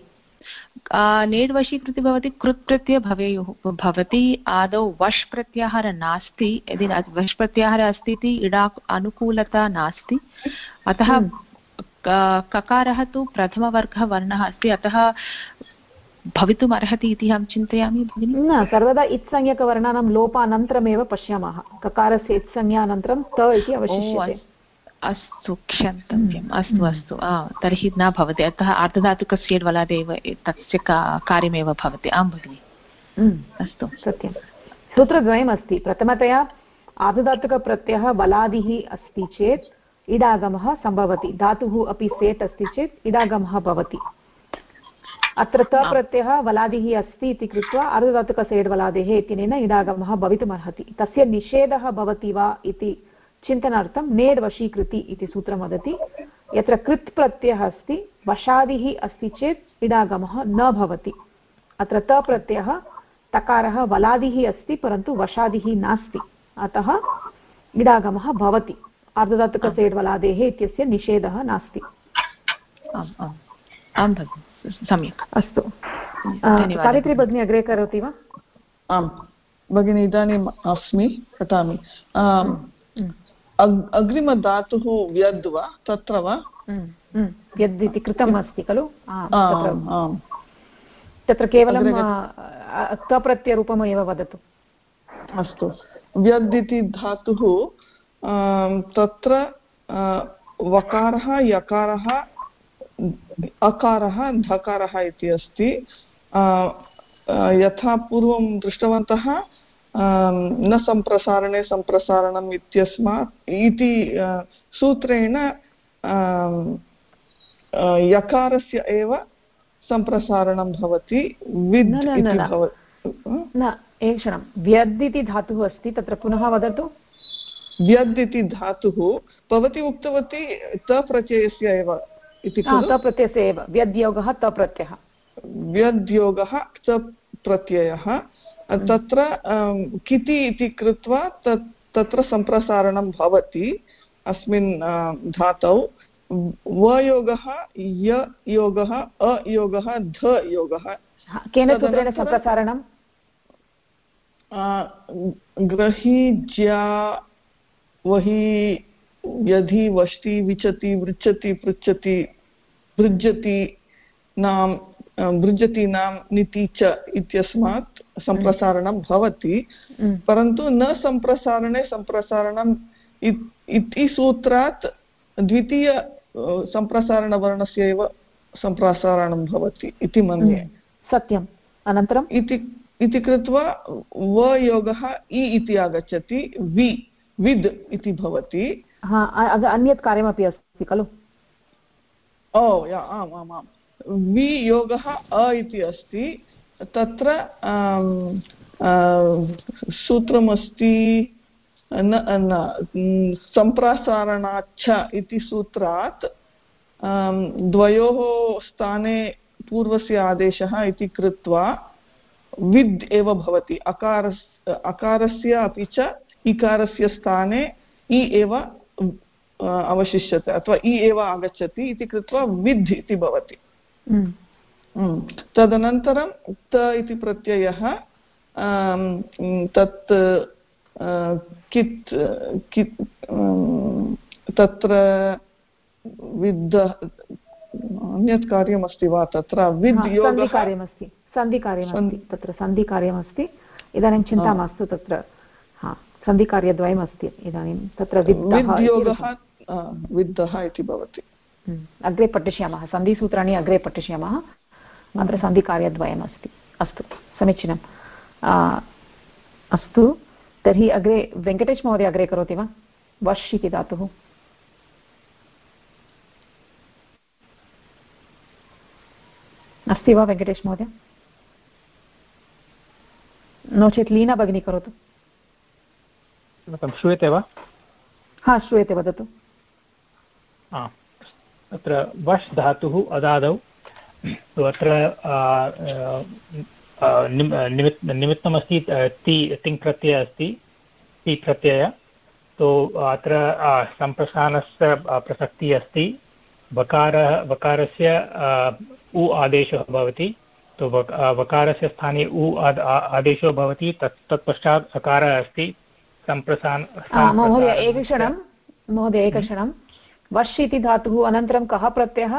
नेड् वशीकृति भवति कृत् प्रत्यय भवेयुः भवति आदौ वश् प्रत्याहार नास्ति यदि वश् प्रत्याहार अस्ति इति इडा अनुकूलता नास्ति अतः ककारः तु प्रथमवर्गः वर्णः अस्ति अतः भवितुम् अर्हति इति अहं चिन्तयामि भगिनि न सर्वदा इत्संज्ञकवर्णानां लोपानन्तरमेव पश्यामः ककारस्य इत्संज्ञानन्तरं त इति अवशिष्यते अस्तु क्षन्तव्यम् अस्तु अस्तु तर्हि न भवति अतः आर्धधातुकस्य वलादेव तस्य कार्यमेव भवति आं भगिनि अस्तु सत्यं सूत्रद्वयम् अस्ति प्रथमतया आर्धधातुकप्रत्ययः बलादिः अस्ति चेत् इडागमः सम्भवति धातुः अपि सेट् अस्ति चेत् इडागमः भवति अत्र त प्रत्ययः वलादिः अस्ति इति कृत्वा आर्धधातुकसेड् वलादेः इत्यनेन इडागमः भवितुमर्हति तस्य निषेधः भवति वा इति चिन्तनार्थं नेड् वशीकृति इति सूत्रं वदति यत्र कृत् प्रत्ययः अस्ति वशादिः अस्ति चेत् इडागमः न भवति अत्र त प्रत्ययः तकारः वलादिः अस्ति परन्तु वशादिः नास्ति अतः इडागमः भवति आर्धधातुकसेड् वलादेः इत्यस्य निषेधः नास्ति आं भगिनि सम्यक् अस्तु सावित्री भगिनी अग्रे करोति वा आम् भगिनि इदानीम् अस्मि पठामि अग्रिमधातुः व्यद् वा तत्र वा व्यद् इति कृतम् अस्ति खलु तत्र केवलं तप्रत्ययरूपम् एव वदतु अस्तु व्यद् इति धातुः तत्र वकारः यकारः अकारः धकारः इति अस्ति यथा पूर्वं दृष्टवन्तः न सम्प्रसारणे सम्प्रसारणम् इत्यस्मात् इति सूत्रेण यकारस्य एव सम्प्रसारणं भवति विद् इति भवति न एकक्षणं व्यद् इति धातुः अस्ति तत्र पुनः वदतु व्यद् इति धातुः भवती उक्तवती त प्रत्ययस्य एव इति त प्रत्ययस्य एव व्यद्योगः त प्रत्ययः व्यद्योगः च प्रत्ययः तत्र किति इति कृत्वा तत्र सम्प्रसारणं भवति अस्मिन् धातौ वयोगः ययोगः अयोगः धयोगः केन सूत्रेण सम्प्रसारणं ग्रही ज्या वही यदि वष्टि विचति वृच्छति पृच्छति भृज्यति नाम भृजतीनां नीति च इत्यस्मात् सम्प्रसारणं भवति परन्तु न सम्प्रसारणे सम्प्रसारणम् इति सूत्रात् द्वितीय सम्प्रसारणवर्णस्य एव सम्प्रसारणं भवति इति मन्ये सत्यम् अनन्तरम् इति कृत्वा वयोगः इ इति आगच्छति विद् इति भवति अन्यत् कार्यमपि अस्ति खलु आम् आम् आम् वियोगः अ इति अस्ति तत्र सूत्रमस्ति सम्प्रसारणाच्छ इति सूत्रात् द्वयोः स्थाने पूर्वस्य आदेशः इति कृत्वा विद् एव भवति अकारस्य अपि च इकारस्य स्थाने इ एव अवशिष्यते अथवा इ एव आगच्छति इति कृत्वा विद् इति भवति तदनन्तरं त इति प्रत्ययः तत् तत्र विद् अन्यत् कार्यमस्ति वा तत्र विद् योगः सन्धिकार्यमस्ति तत्र सन्धिकार्यमस्ति इदानीं चिन्ता मास्तु तत्र सन्धिकार्यद्वयमस्ति इदानीं तत्र विद्धः इति भवति अग्रे पठिष्यामः सन्धिसूत्राणि अग्रे पठिष्यामः अत्र सन्धिकार्यद्वयमस्ति अस्तु समीचीनम् अस्तु तर्हि अग्रे वेङ्कटेश महोदय अग्रे करोति वा वश् इति धातुः अस्ति वा वेङ्कटेश महोदय नो चेत् लीना भगिनी करोतु श्रूयते वा हा श्रूयते वदतु अत्र वश् धातुः अदादौ अत्र निमित्तमस्ति तिङ् प्रत्ययः अस्ति ति प्रत्ययः तो अत्र सम्प्रसारणस्य प्रसक्तिः अस्ति वकारस्य उ आदेशः भवति, तो वकारस्य स्थाने उ आदेशो भवति, तत्पश्चात् अकारः अस्ति महोदय एकक्षणं वश् इति धातुः अनन्तरं कः प्रत्ययः?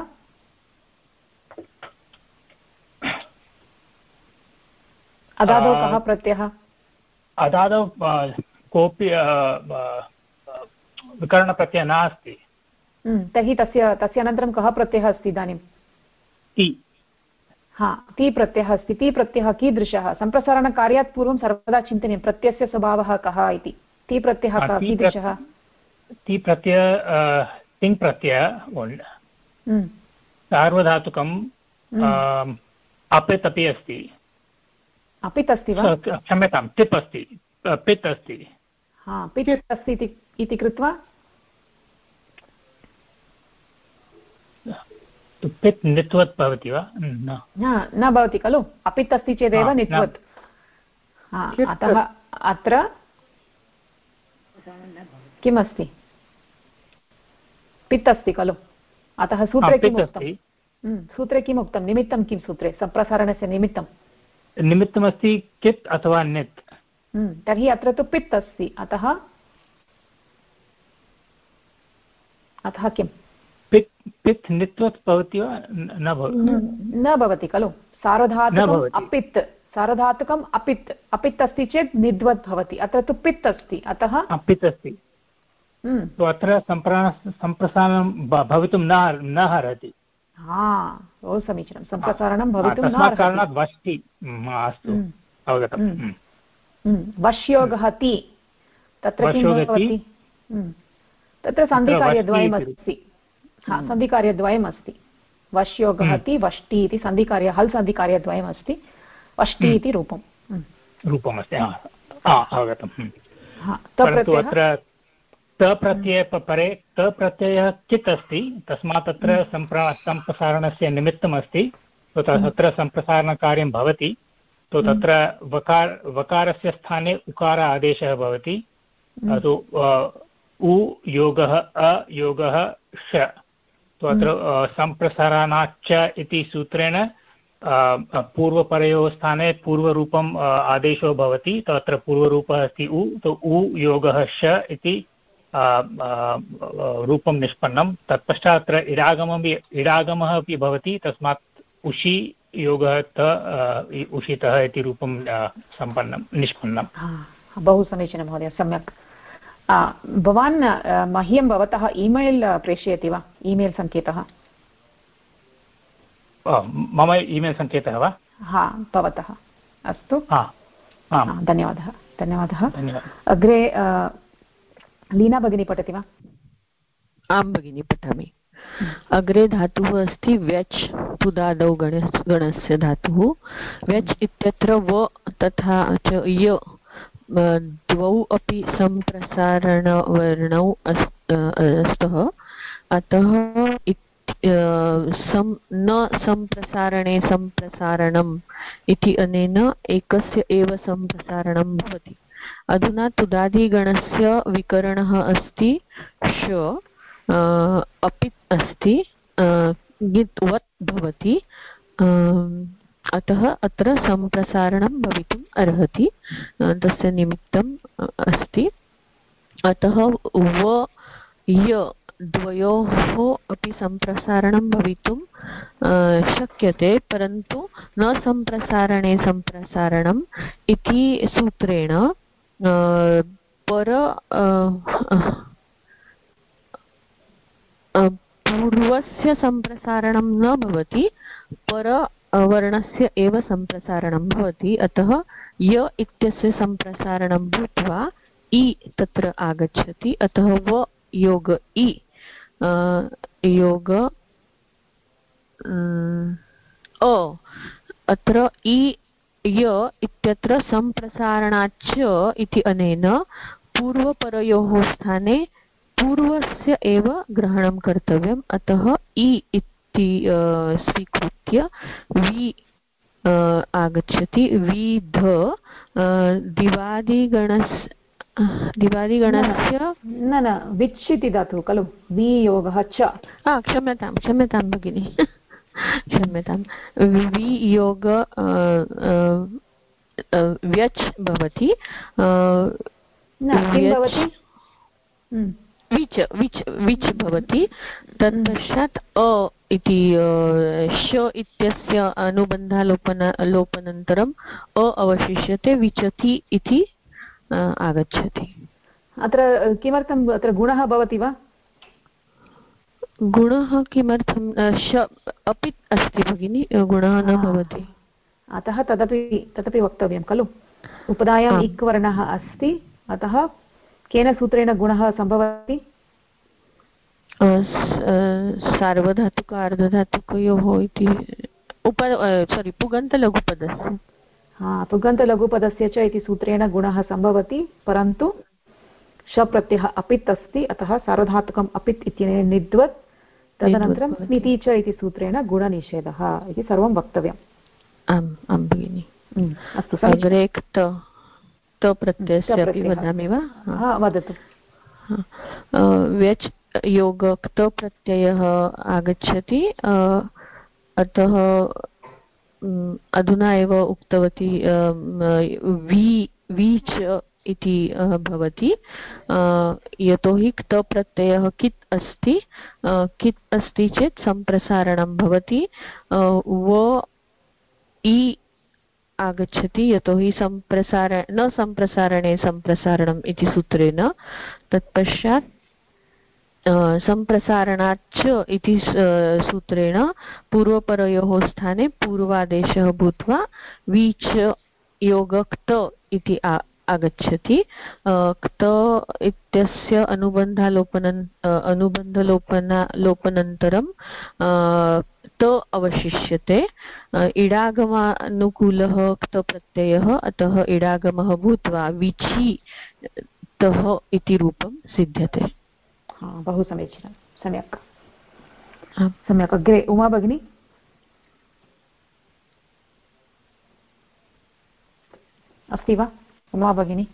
अदादौ कः प्रत्ययः? अदादौ कोऽपि विकरणप्रत्ययः नास्ति। तर्हि तस्य अनन्तरं कः प्रत्ययः अस्ति इदानीं? ति। ति प्रत्ययः अस्ति। ति प्रत्ययः कीदृशः? सम्प्रसारणकार्यात् पूर्वं सर्वदा चिन्तनीयं प्रत्ययस्य स्वभावः कः इति। ति प्रत्ययः कीदृशः? ति प्रत्ययः तिङ् प्रत्ययः सार्वधातुकम् अपित् अपि अस्ति। अपित् अस्ति वा? क्षम्यतां, टिप् अस्ति, पित् अस्ति। पित् अस्ति इति कृत्वा पित् नित्वत् भवति वा? न भवति खलु। अपित् अस्ति चेदेव नित्वत्। अतः अत्र किम् अस्ति? पित् अस्ति खलु। अतः सूत्रे किम् उक्तं? सूत्रे किम् उक्तं? निमित्तं किं सूत्रे? सम्प्रसारणस्य निमित्तमस्ति कित् अथवा नित्। तर्हि अत्र तु पित् अस्ति। अतः किम्? पित् नित्वत् भवति वा? न भवति खलु। सार्वधातुकम् अपित्, सार्वधातुकम् अपित्, अपित् अस्ति चेत् निद्वत् भवति। अत्र तु पित् अस्ति, अतः पित् अस्ति। अत्र सम्प्रसारणं भवितुं न अर्हति। बहु समीचीनं। सम्प्रसारणं भवितुं न कारणात् वष्टि। अस्तु, अवगतम्। वश्योगः ति, तत्र किं भवति? तत्र सन्धिकार्यद्वयम् अस्ति। सन्धिकार्यद्वयम् अस्ति। वश्योगः ति, वष्टि इति हल् सन्धिकार्यद्वयम् अस्ति। वष्टि इति रूपमस्ति। अवगतम्। परन्तु अत्र तप्रत्यय परे तप्रत्ययः कित् अस्ति, तस्मात् तत्र सम्प्रसारणस्य निमित्तमस्ति। तत्र सम्प्रसारणकार्यं भवति। तो तत्र वकारस्य स्थाने उकार आदेशः भवति। उ योगः अ योगः श। तो अत्र सम्प्रसारणाच्च इति सूत्रेण पूर्वपरयोः स्थाने पूर्वरूपम् आदेशो भवति। तत्र पूर्वरूपः अस्ति उ, तो उ योगः श इति रूपं निष्पन्नं। तत्पश्चात् अत्र इडागमः अपि भवति। तस्मात् उषि योगः त उषितः इति रूपं निष्पन्नं। बहु समीचीनं महोदय, सम्यक्। भवान् मह्यं भवतः ईमेल् प्रेषयति वा? ईमेल् सङ्केतः? मम ईमेल् सङ्केतः वा? भवतः। अस्तु, धन्यवादः। अग्रे लीना भगिनी पठति वा? आं भगिनी, पठामि। अग्रे धातुः अस्ति व्यच्, तुदादौ गणस्य धातुः। व्यच् इत्यत्र व तथा च य द्वौ अपि सम्प्रसारणवर्णौ स्तः। अतः न सम्प्रसारणे सम्प्रसारणम् इति अनेन एकस्य एव सम्प्रसारणं भवति। अधुना तुदादिगणस्य विकरणः अस्ति श, अपित् अस्ति, ङित्वत् भवति। अतः अत्र सम्प्रसारणं भवितुम् अर्हति, तस्य निमित्तम् अस्ति। अतः व य द्वयोः अपि सम्प्रसारणं भवितुं शक्यते, परन्तु न सम्प्रसारणे सम्प्रसारणम् इति सूत्रेण पूर्वस्य सम्प्रसारणं न भवति, परवर्णस्य एव सम्प्रसारणं भवति। अतः य इत्यस्य सम्प्रसारणं भूत्वा इ तत्र आगच्छति। अतः व योग इ योग अत्र इ य इत्यत्र सम्प्रसारणाच्च इति अनेन पूर्वपरयोः स्थाने पूर्वस्य एव ग्रहणं कर्तव्यम्। अतः इ इति स्वीकृत्य वि आगच्छति। विध दिवादिगणस्य न विच् इति धातुः खलु वियोगः च क्षम्यतां भगिनि क्षम्यतां वियोग व्यच् भवति विच् भवति तत्पश्चात् अ इति श इत्यस्य अनुबन्धालोपनन्तरम् अ अवशिष्यते विचति इति आगच्छति। अत्र किमर्थम् अत्र गुणः भवति वा? गुणः किमर्थं अपि अस्ति भगिनि, गुणः न भवति, अतः तदपि वक्तव्यं खलु। उपधायाम् इक् वर्णः अस्ति, अतः केन सूत्रेण गुणः सम्भवति? सार्वधातुक अर्धधातुकयोः इति पुगन्तलघुपदस्य पुगन्तलघुपदस्य च इति सूत्रेण गुणः सम्भवति, परन्तु शप्रत्ययः अपित् अस्ति, अतः सार्वधातुकम् अपित् इत्यनेन निद्वत्, तदनन्तरं स्मिति च इति सूत्रेण गुणनिषेधः इति सर्वं वक्तव्यम्। आम् भगिनि। अस्तु, अग्रे प्रत्ययस्य अपि वदामि वा? वदतु। व्यच् योग क्त प्रत्ययः आगच्छति, अतः अधुना एव उक्तवती वीच इति भवति, यतोहि क्त प्रत्ययः कित् अस्ति चेत् सम्प्रसारणं भवति, व इ आगच्छति, यतोहि न सम्प्रसारणे सम्प्रसारणम् इति सूत्रेण, तत्पश्चात् सम्प्रसारणाच्च इति सूत्रेण पूर्वपरयोः स्थाने पूर्वादेशः भूत्वा वीच योग क्त इति आगच्छति। क्त इत्यस्य अनुबन्धलोपनन्तरं त अवशिष्यते। इडागमानुकूलः क्त प्रत्ययः, अतः इडागमः भूत्वा विचि तः इति रूपं सिद्ध्यते। बहु समीचीनं, सम्यक्। अग्रे उमा भगिनी। अस्ति वा उमा भगिनी?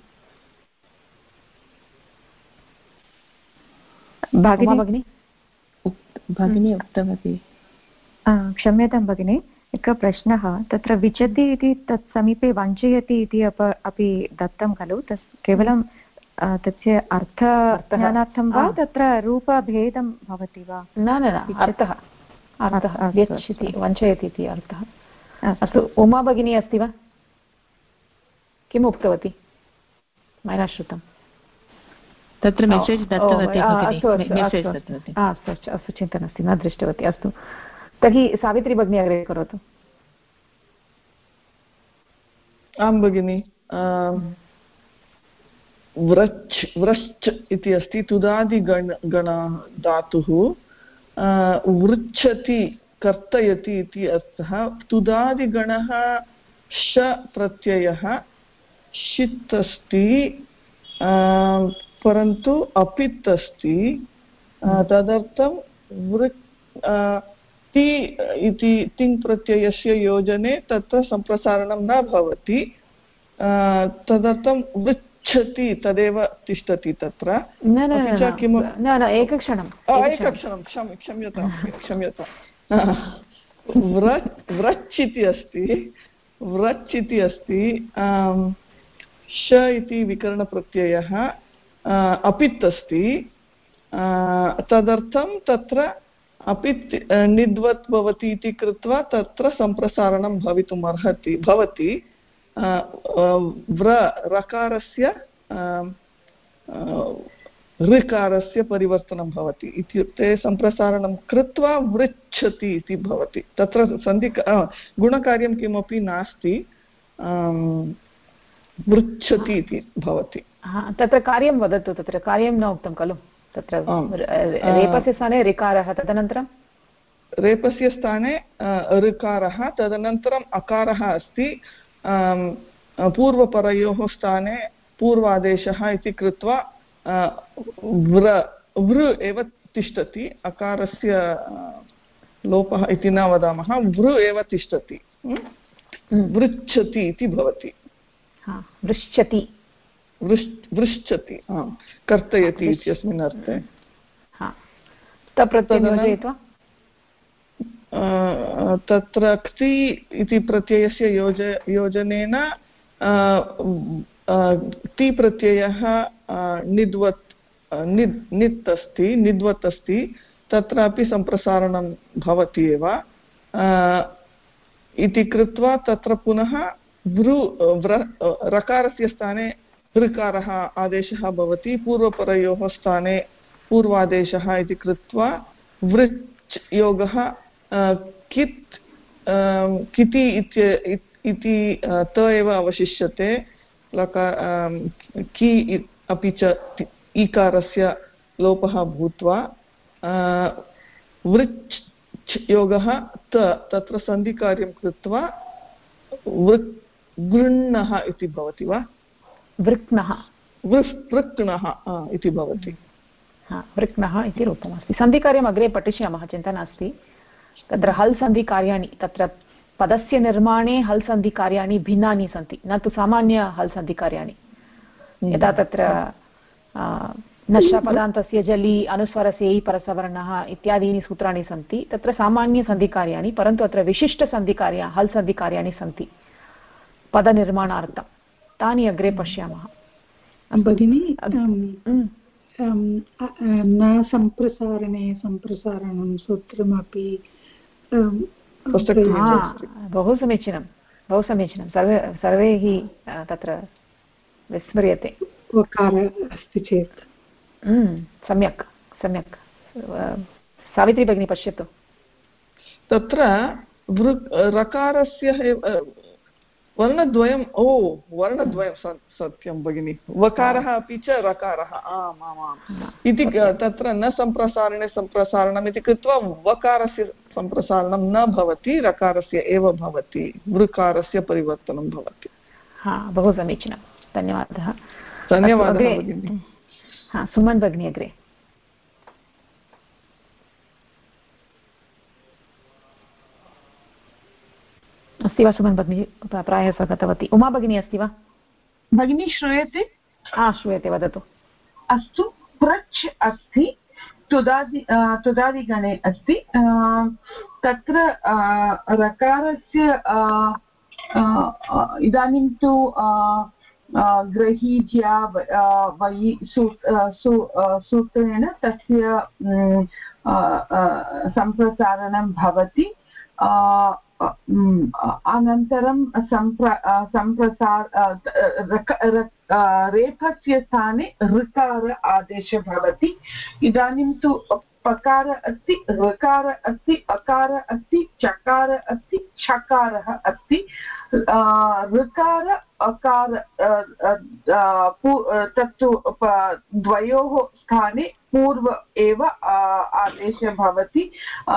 भगिनी उक्तवती। क्षम्यतां भगिनी, एकः प्रश्नः। तत्र विचति इति तत् समीपे वञ्चयति इति अपि दत्तं खलु, तत् केवलं तस्य अर्थज्ञानार्थं वा, तत्र रूपभेदं भवति वा? न, अर्थः व्यच्छति, वञ्चयति इति अर्थः। अस्तु, उमा भगिनी अस्ति वा? किम् उक्तवती? मया श्रुतं। तत्र मेसेज् दत्तवती। अस्तु, चिन्ता नास्ति, न दृष्टवती। अस्तु, तर्हि सावित्री भगिनी अग्रे करोतु। आं भगिनि। व्रश्च इति अस्ति, तुदादिगण धातुः, वृच्छति कर्तयति इति अर्थः। तुदादिगणः श प्रत्ययः षित् अस्ति, परन्तु अपित् अस्ति, तदर्थं ति इति तिङ् प्रत्ययस्य योजने तत्र सम्प्रसारणं न भवति, तदर्थं वृच्छति तदेव तिष्ठति तत्र। एकक्षणं, क्षम्यतां। व्रच् इति अस्ति, श इति विकरणप्रत्ययः अपित् अस्ति, तदर्थं तत्र अपित् निद्वत् भवति इति कृत्वा तत्र सम्प्रसारणं भवति। रकारस्य ऋकारस्य परिवर्तनं भवति, इत्युक्ते सम्प्रसारणं कृत्वा वृच्छति इति भवति। तत्र गुणकार्यं किमपि नास्ति, वृच्छति इति भवति। तत्र कार्यं वदतु, तत्र कार्यं न उक्तं खलु। तत्र रेपस्य स्थाने ऋकारः, तदनन्तरं रेपस्य स्थाने ऋकारः, तदनन्तरम् अकारः अस्ति, पूर्वपरयोः स्थाने पूर्वादेशः इति कृत्वा वृ एव तिष्ठति। अकारस्य लोपः इति न वदामः, वृ एव तिष्ठति, वृच्छति इति भवति। वृच्छति वृश्चति कर्तयति इत्यस्मिन् अर्थे तत्र क्ति इति प्रत्ययस्य योजनेन ति प्रत्ययः निद्वत् अस्ति तत्रापि सम्प्रसारणं भवति एव इति कृत्वा तत्र पुनः रकारस्य स्थाने ऋकारः आदेशः भवति पूर्वपरयोः स्थाने पूर्वादेशः इति कृत्वा वृच् योगः किति इति त एव अवशिष्यते कि अपि च ईकारस्य लोपः भूत्वा वृच् योगः तत्र सन्धिकार्यं कृत्वा वृक्णः इति भवति वा वृक्णः इति भवति वृक्णः इति रूपमस्ति सन्धिकार्यम् अग्रे पठिष्यामः चिन्ता नास्ति तत्र हल् सन्धिकार्याणि तत्र पदस्य निर्माणे हल् सन्धिकार्याणि भिन्नानि सन्ति न तु सामान्य हल् सन्धिकार्याणि यदा तत्र नश्यपदान्तस्य जलि अनुस्वरस्य इ परसवर्णः इत्यादीनि सूत्राणि सन्ति तत्र सामान्यसन्धिकार्याणि परन्तु अत्र विशिष्टसन्धिकार्या हल् सन्धिकार्याणि सन्ति पदनिर्माणार्थं तानि अग्रे पश्यामः भगिनी न सम्प्रसारणे सम्प्रसारणं सूत्रमपि बहु समीचीनं सर्वैः तत्र विस्मर्यते वकार अस्ति चेत् सम्यक् सावित्री भगिनी पश्यतु तत्र रकारस्य वर्णद्वयं सत्यं भगिनि वकारः अपि च रकारः इति तत्र न सम्प्रसारणे सम्प्रसारणम् इति कृत्वा वकारस्य सम्प्रसारणं न भवति रकारस्य एव भवति वृकारस्य परिवर्तनं भवति बहु समीचीनं धन्यवादः भगिनि सुमन् भगिनी अग्रे अस्ति वा सुमन् भगिनी प्रायः सा गतवती उमा भगिनी अस्ति वा भगिनी श्रूयते श्रूयते वदतु अस्तु प्रच् अस्ति तुदादिगणे अस्ति तत्र रकारस्य इदानीं तु ग्रहीज्या वयि सूत्रेण तस्य सम्प्रसारणं भवति अनन्तरं रेफस्य स्थाने ऋकार आदेशः भवति इदानीं तु पकार अस्ति ऋकार अस्ति अकार अस्ति चकार अस्ति छकारः अस्ति ऋकार अकार तत्तु द्वयोः स्थाने पूर्व एव आदेशः भवति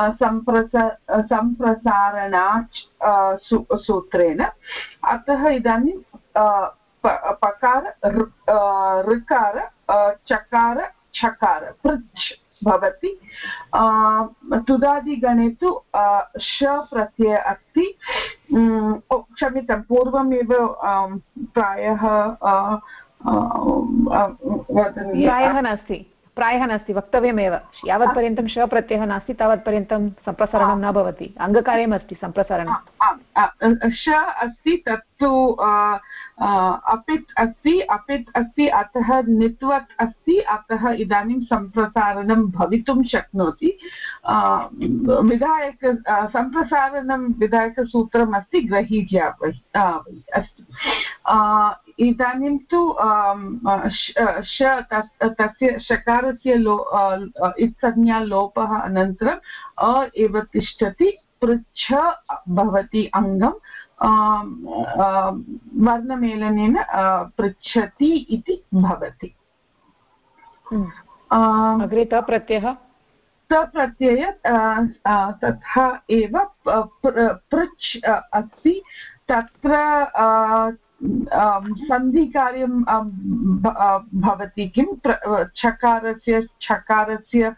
सम्प्रसारणात् सूत्रेण अतः इदानीं पकार ऋकार चकार छकार पृच् भवति तुदादिगणे तु श प्रत्यय अस्ति क्षम्यतां पूर्वमेव प्रायः प्रायः नास्ति वक्तव्यमेव यावत्पर्यन्तं श प्रत्ययः नास्ति तावत्पर्यन्तं सम्प्रसारणं न भवति अङ्गकार्यमस्ति सम्प्रसारणं श अस्ति तत्तु अपित् अस्ति अतः नित्वत् अस्ति अतः इदानीं सम्प्रसारणं भवितुं शक्नोति विधायक सम्प्रसारणं विधायकसूत्रम् अस्ति ग्रहीज्या अस्ति इदानीं तु तस्य शकारस्य इत्संज्ञा लोपः अनन्तरम् अ एव तिष्ठति पृच्छ भवति अङ्गं वर्णमेलनेन पृच्छति इति भवति अग्रे तप्रत्ययः तथा एव पृच्छ अस्ति तत्र सन्धिकार्यं भवति किं छकारस्य छकारस्य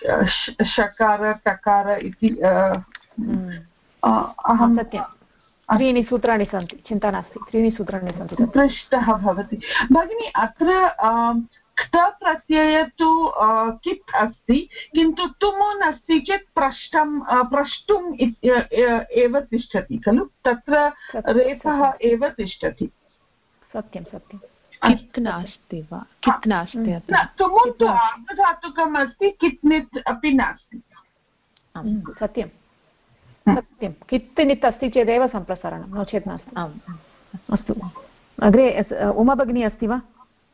शकार टकार इति अहं त्रीणि सूत्राणि सन्ति, चिन्ता नास्ति, त्रीणि सूत्राणि सन्ति। पृष्टः भवति भगिनी। अत्र क्त प्रत्यय तु कित् अस्ति, किन्तु तुमुन् अस्ति चेत् प्रष्टुम् एव तिष्ठति खलु, तत्र रेफः एव तिष्ठति। सत्यं सत्यं। कित् नास्ति वा? कित् नास्ति। तुमुन् तु आर्धधातुकम् अस्ति, कित् नित् अपि नास्ति। सत्यं सत्यं। कित् नित् अस्ति चेदेव सम्प्रसारणं, नो चेत् नास्ति। अस्तु, अग्रे उमा भगिनी अस्ति वा?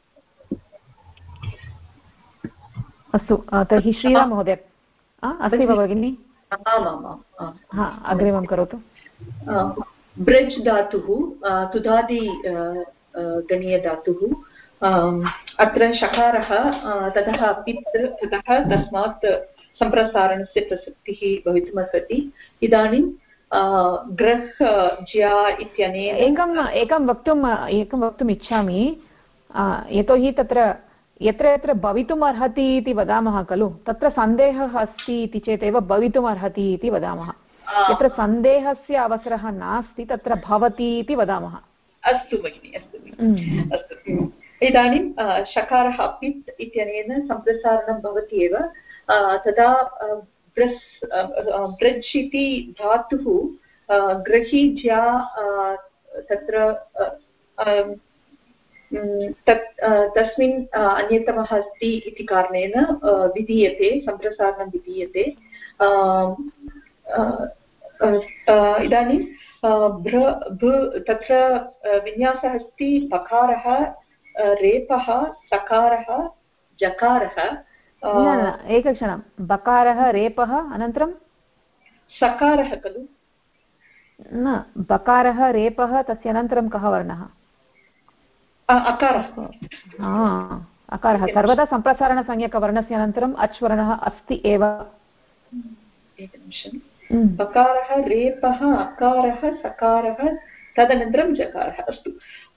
अस्तु, तर्हि श्रीराम महोदय अस्ति वा भगिनी? अग्रिमं करोतु। ब्रज् धातुः तुदादि गणीयधातुः, अत्र शकारः ततः पित् ततः, तस्मात् सम्प्रसारणस्य प्रसक्तिः भवितुमर्हति। इदानीं ग्रह् ज्या इत्यनेन एकं वक्तुम् इच्छामि, यतोहि तत्र यत्र यत्र भवितुम् अर्हति इति वदामः खलु, तत्र सन्देहः अस्ति इति चेदेव भवितुम् अर्हति इति वदामः। यत्र सन्देहस्य अवसरः नास्ति तत्र भवति इति वदामः। अस्तु भगिनि, अस्तु। इदानीं शकारः पित् इत्यनेन सम्प्रसारणं भवति एव। तदा ब्रज् इति धातुः ग्रहीज्या तत्र तस्मिन् अन्यतमः अस्ति इति कारणेन विधीयते, सम्प्रसारणं विधीयते। इदानीं तत्र विन्यासः अस्ति बकारः, रेपः, सकारः, जकारः। एकक्षणं, बकारः, रेपः, अनन्तरं सकारः खलु? न, बकारः, रेपः, तस्य अनन्तरं कः वर्णः? अकारः। अकारः। सर्वदा सम्प्रसारणसंज्ञकवर्णस्य अनन्तरम् अच् वर्णः अस्ति एव। एकनिमिषं। बकारः, रेपः, अकारः, सकारः, तदनन्तरं जकारः। अस्तु,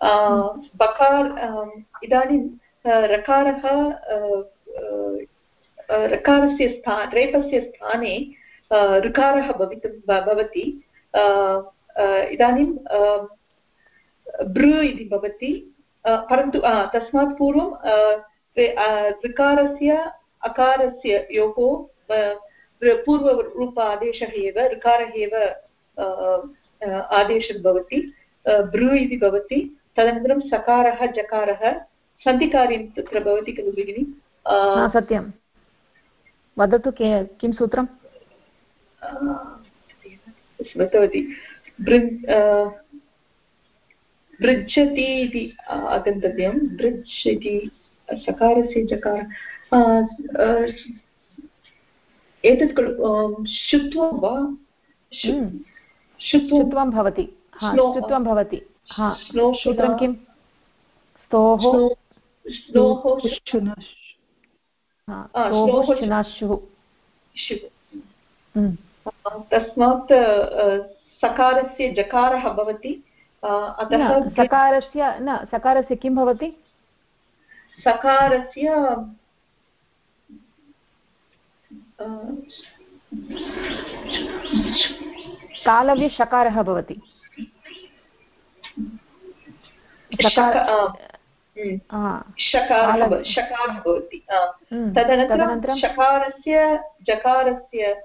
इदानीं रकारः, रकारस्य रेपस्य स्थाने ऋकारः भवति। इदानीं बृ इति भवति, परन्तु तस्मात् पूर्वं ऋकारस्य अकारस्य योः पूर्वरूप आदेशः एव, ऋकारः एव आदेशः भवति, बृ इति भवति। तदनन्तरं सकारः, जकारः, सन्धिकार्यं तत्र भवति खलु भगिनि? सत्यं। वदतु किं सूत्रं? स्मृतवती। बृच्छति इति आगन्तव्यं। बृच् इति सकारस्य जकार एतत् खलु शुत्वं वा? शुत्वं भवति। शुत्वं भवति। सूत्रं किं? स्तोः शुनाशुः। तस्मात् सकारस्य जकारः भवति। अतः सकारस्य किं भवति? सकारस्य तालव्यशकारः भवति। शकारः भवति। तदनन्तरं शकारस्य जकारस्य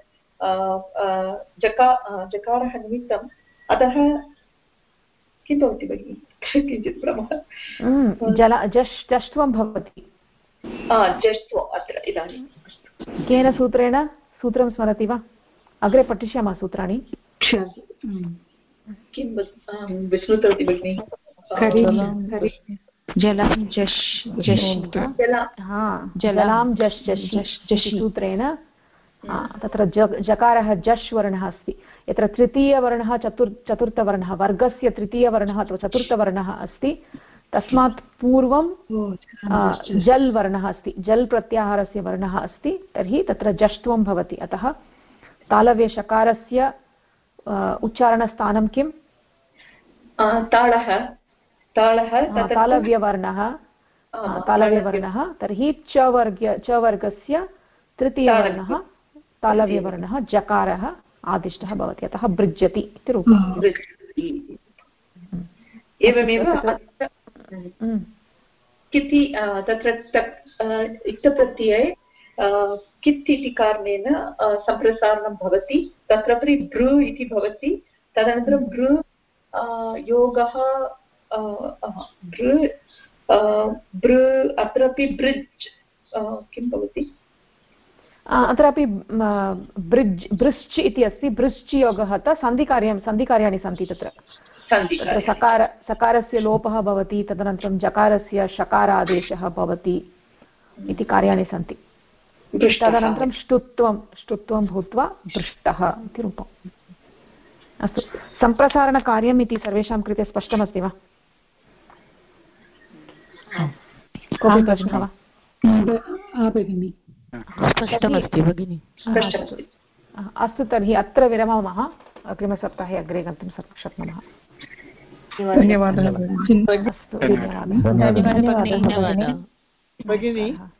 जकारः निमित्तम् अतः किं भवति भगिनि? किञ्चित् भ्रमः। जष्ट्वं भवति। जष्ट्वम् अत्र इदानीं केन सूत्रेण? सूत्रं स्मरति वा? अग्रे पठिष्यामः सूत्राणि। किं विस्मृतवती भगिनि? जलां जश् सूत्रेण तत्र जकारः जश् वर्णः अस्ति। यत्र तृतीयवर्णः चतुर्थवर्णः, वर्गस्य तृतीयवर्णः अथवा चतुर्थवर्णः अस्ति, तस्मात् पूर्वं जल् वर्णः अस्ति, जल् प्रत्याहारस्य वर्णः अस्ति, तर्हि तत्र जष्ट्वं भवति। अतः तालव्यशकारस्य उच्चारणस्थानं किम्? तालव्यवर्णः। तर्हि च वर्गस्य तृतीयवर्णः तालव्यवर्णः जकारः आदिष्टः भवति। अतः बृज्यति इति रूपम्। इति। एवमेव किति तत्र इक्तप्रत्यये कित् इति कारणेन सम्प्रसारणं भवति, तत्रापि भृ इति भवति, तदनन्तरं भृ योगः भृ अत्रापि बृज् किं भवति, अत्रापि बृज् इति अस्ति, बृश्च योगः सन्धिकार्याणि सन्ति तत्र सकारस्य लोपः भवति, तदनन्तरं जकारस्य शकारादेशः भवति इति कार्याणि सन्ति। तदनन्तरं ष्टुत्वं भूत्वा दृष्टः इति रूपम्। अस्तु, सम्प्रसारणकार्यम् इति सर्वेषां कृते स्पष्टमस्ति वा? कोऽपि प्रश्नः वा? स्पष्टमस्ति भगिनि। अस्तु, तर्हि अत्र विरमामः, अग्रिमसप्ताहे अग्रे गन्तुं शक्नुमः। धन्यवादः अस्तु, धन्यवादः धन्यवादः भगिनी।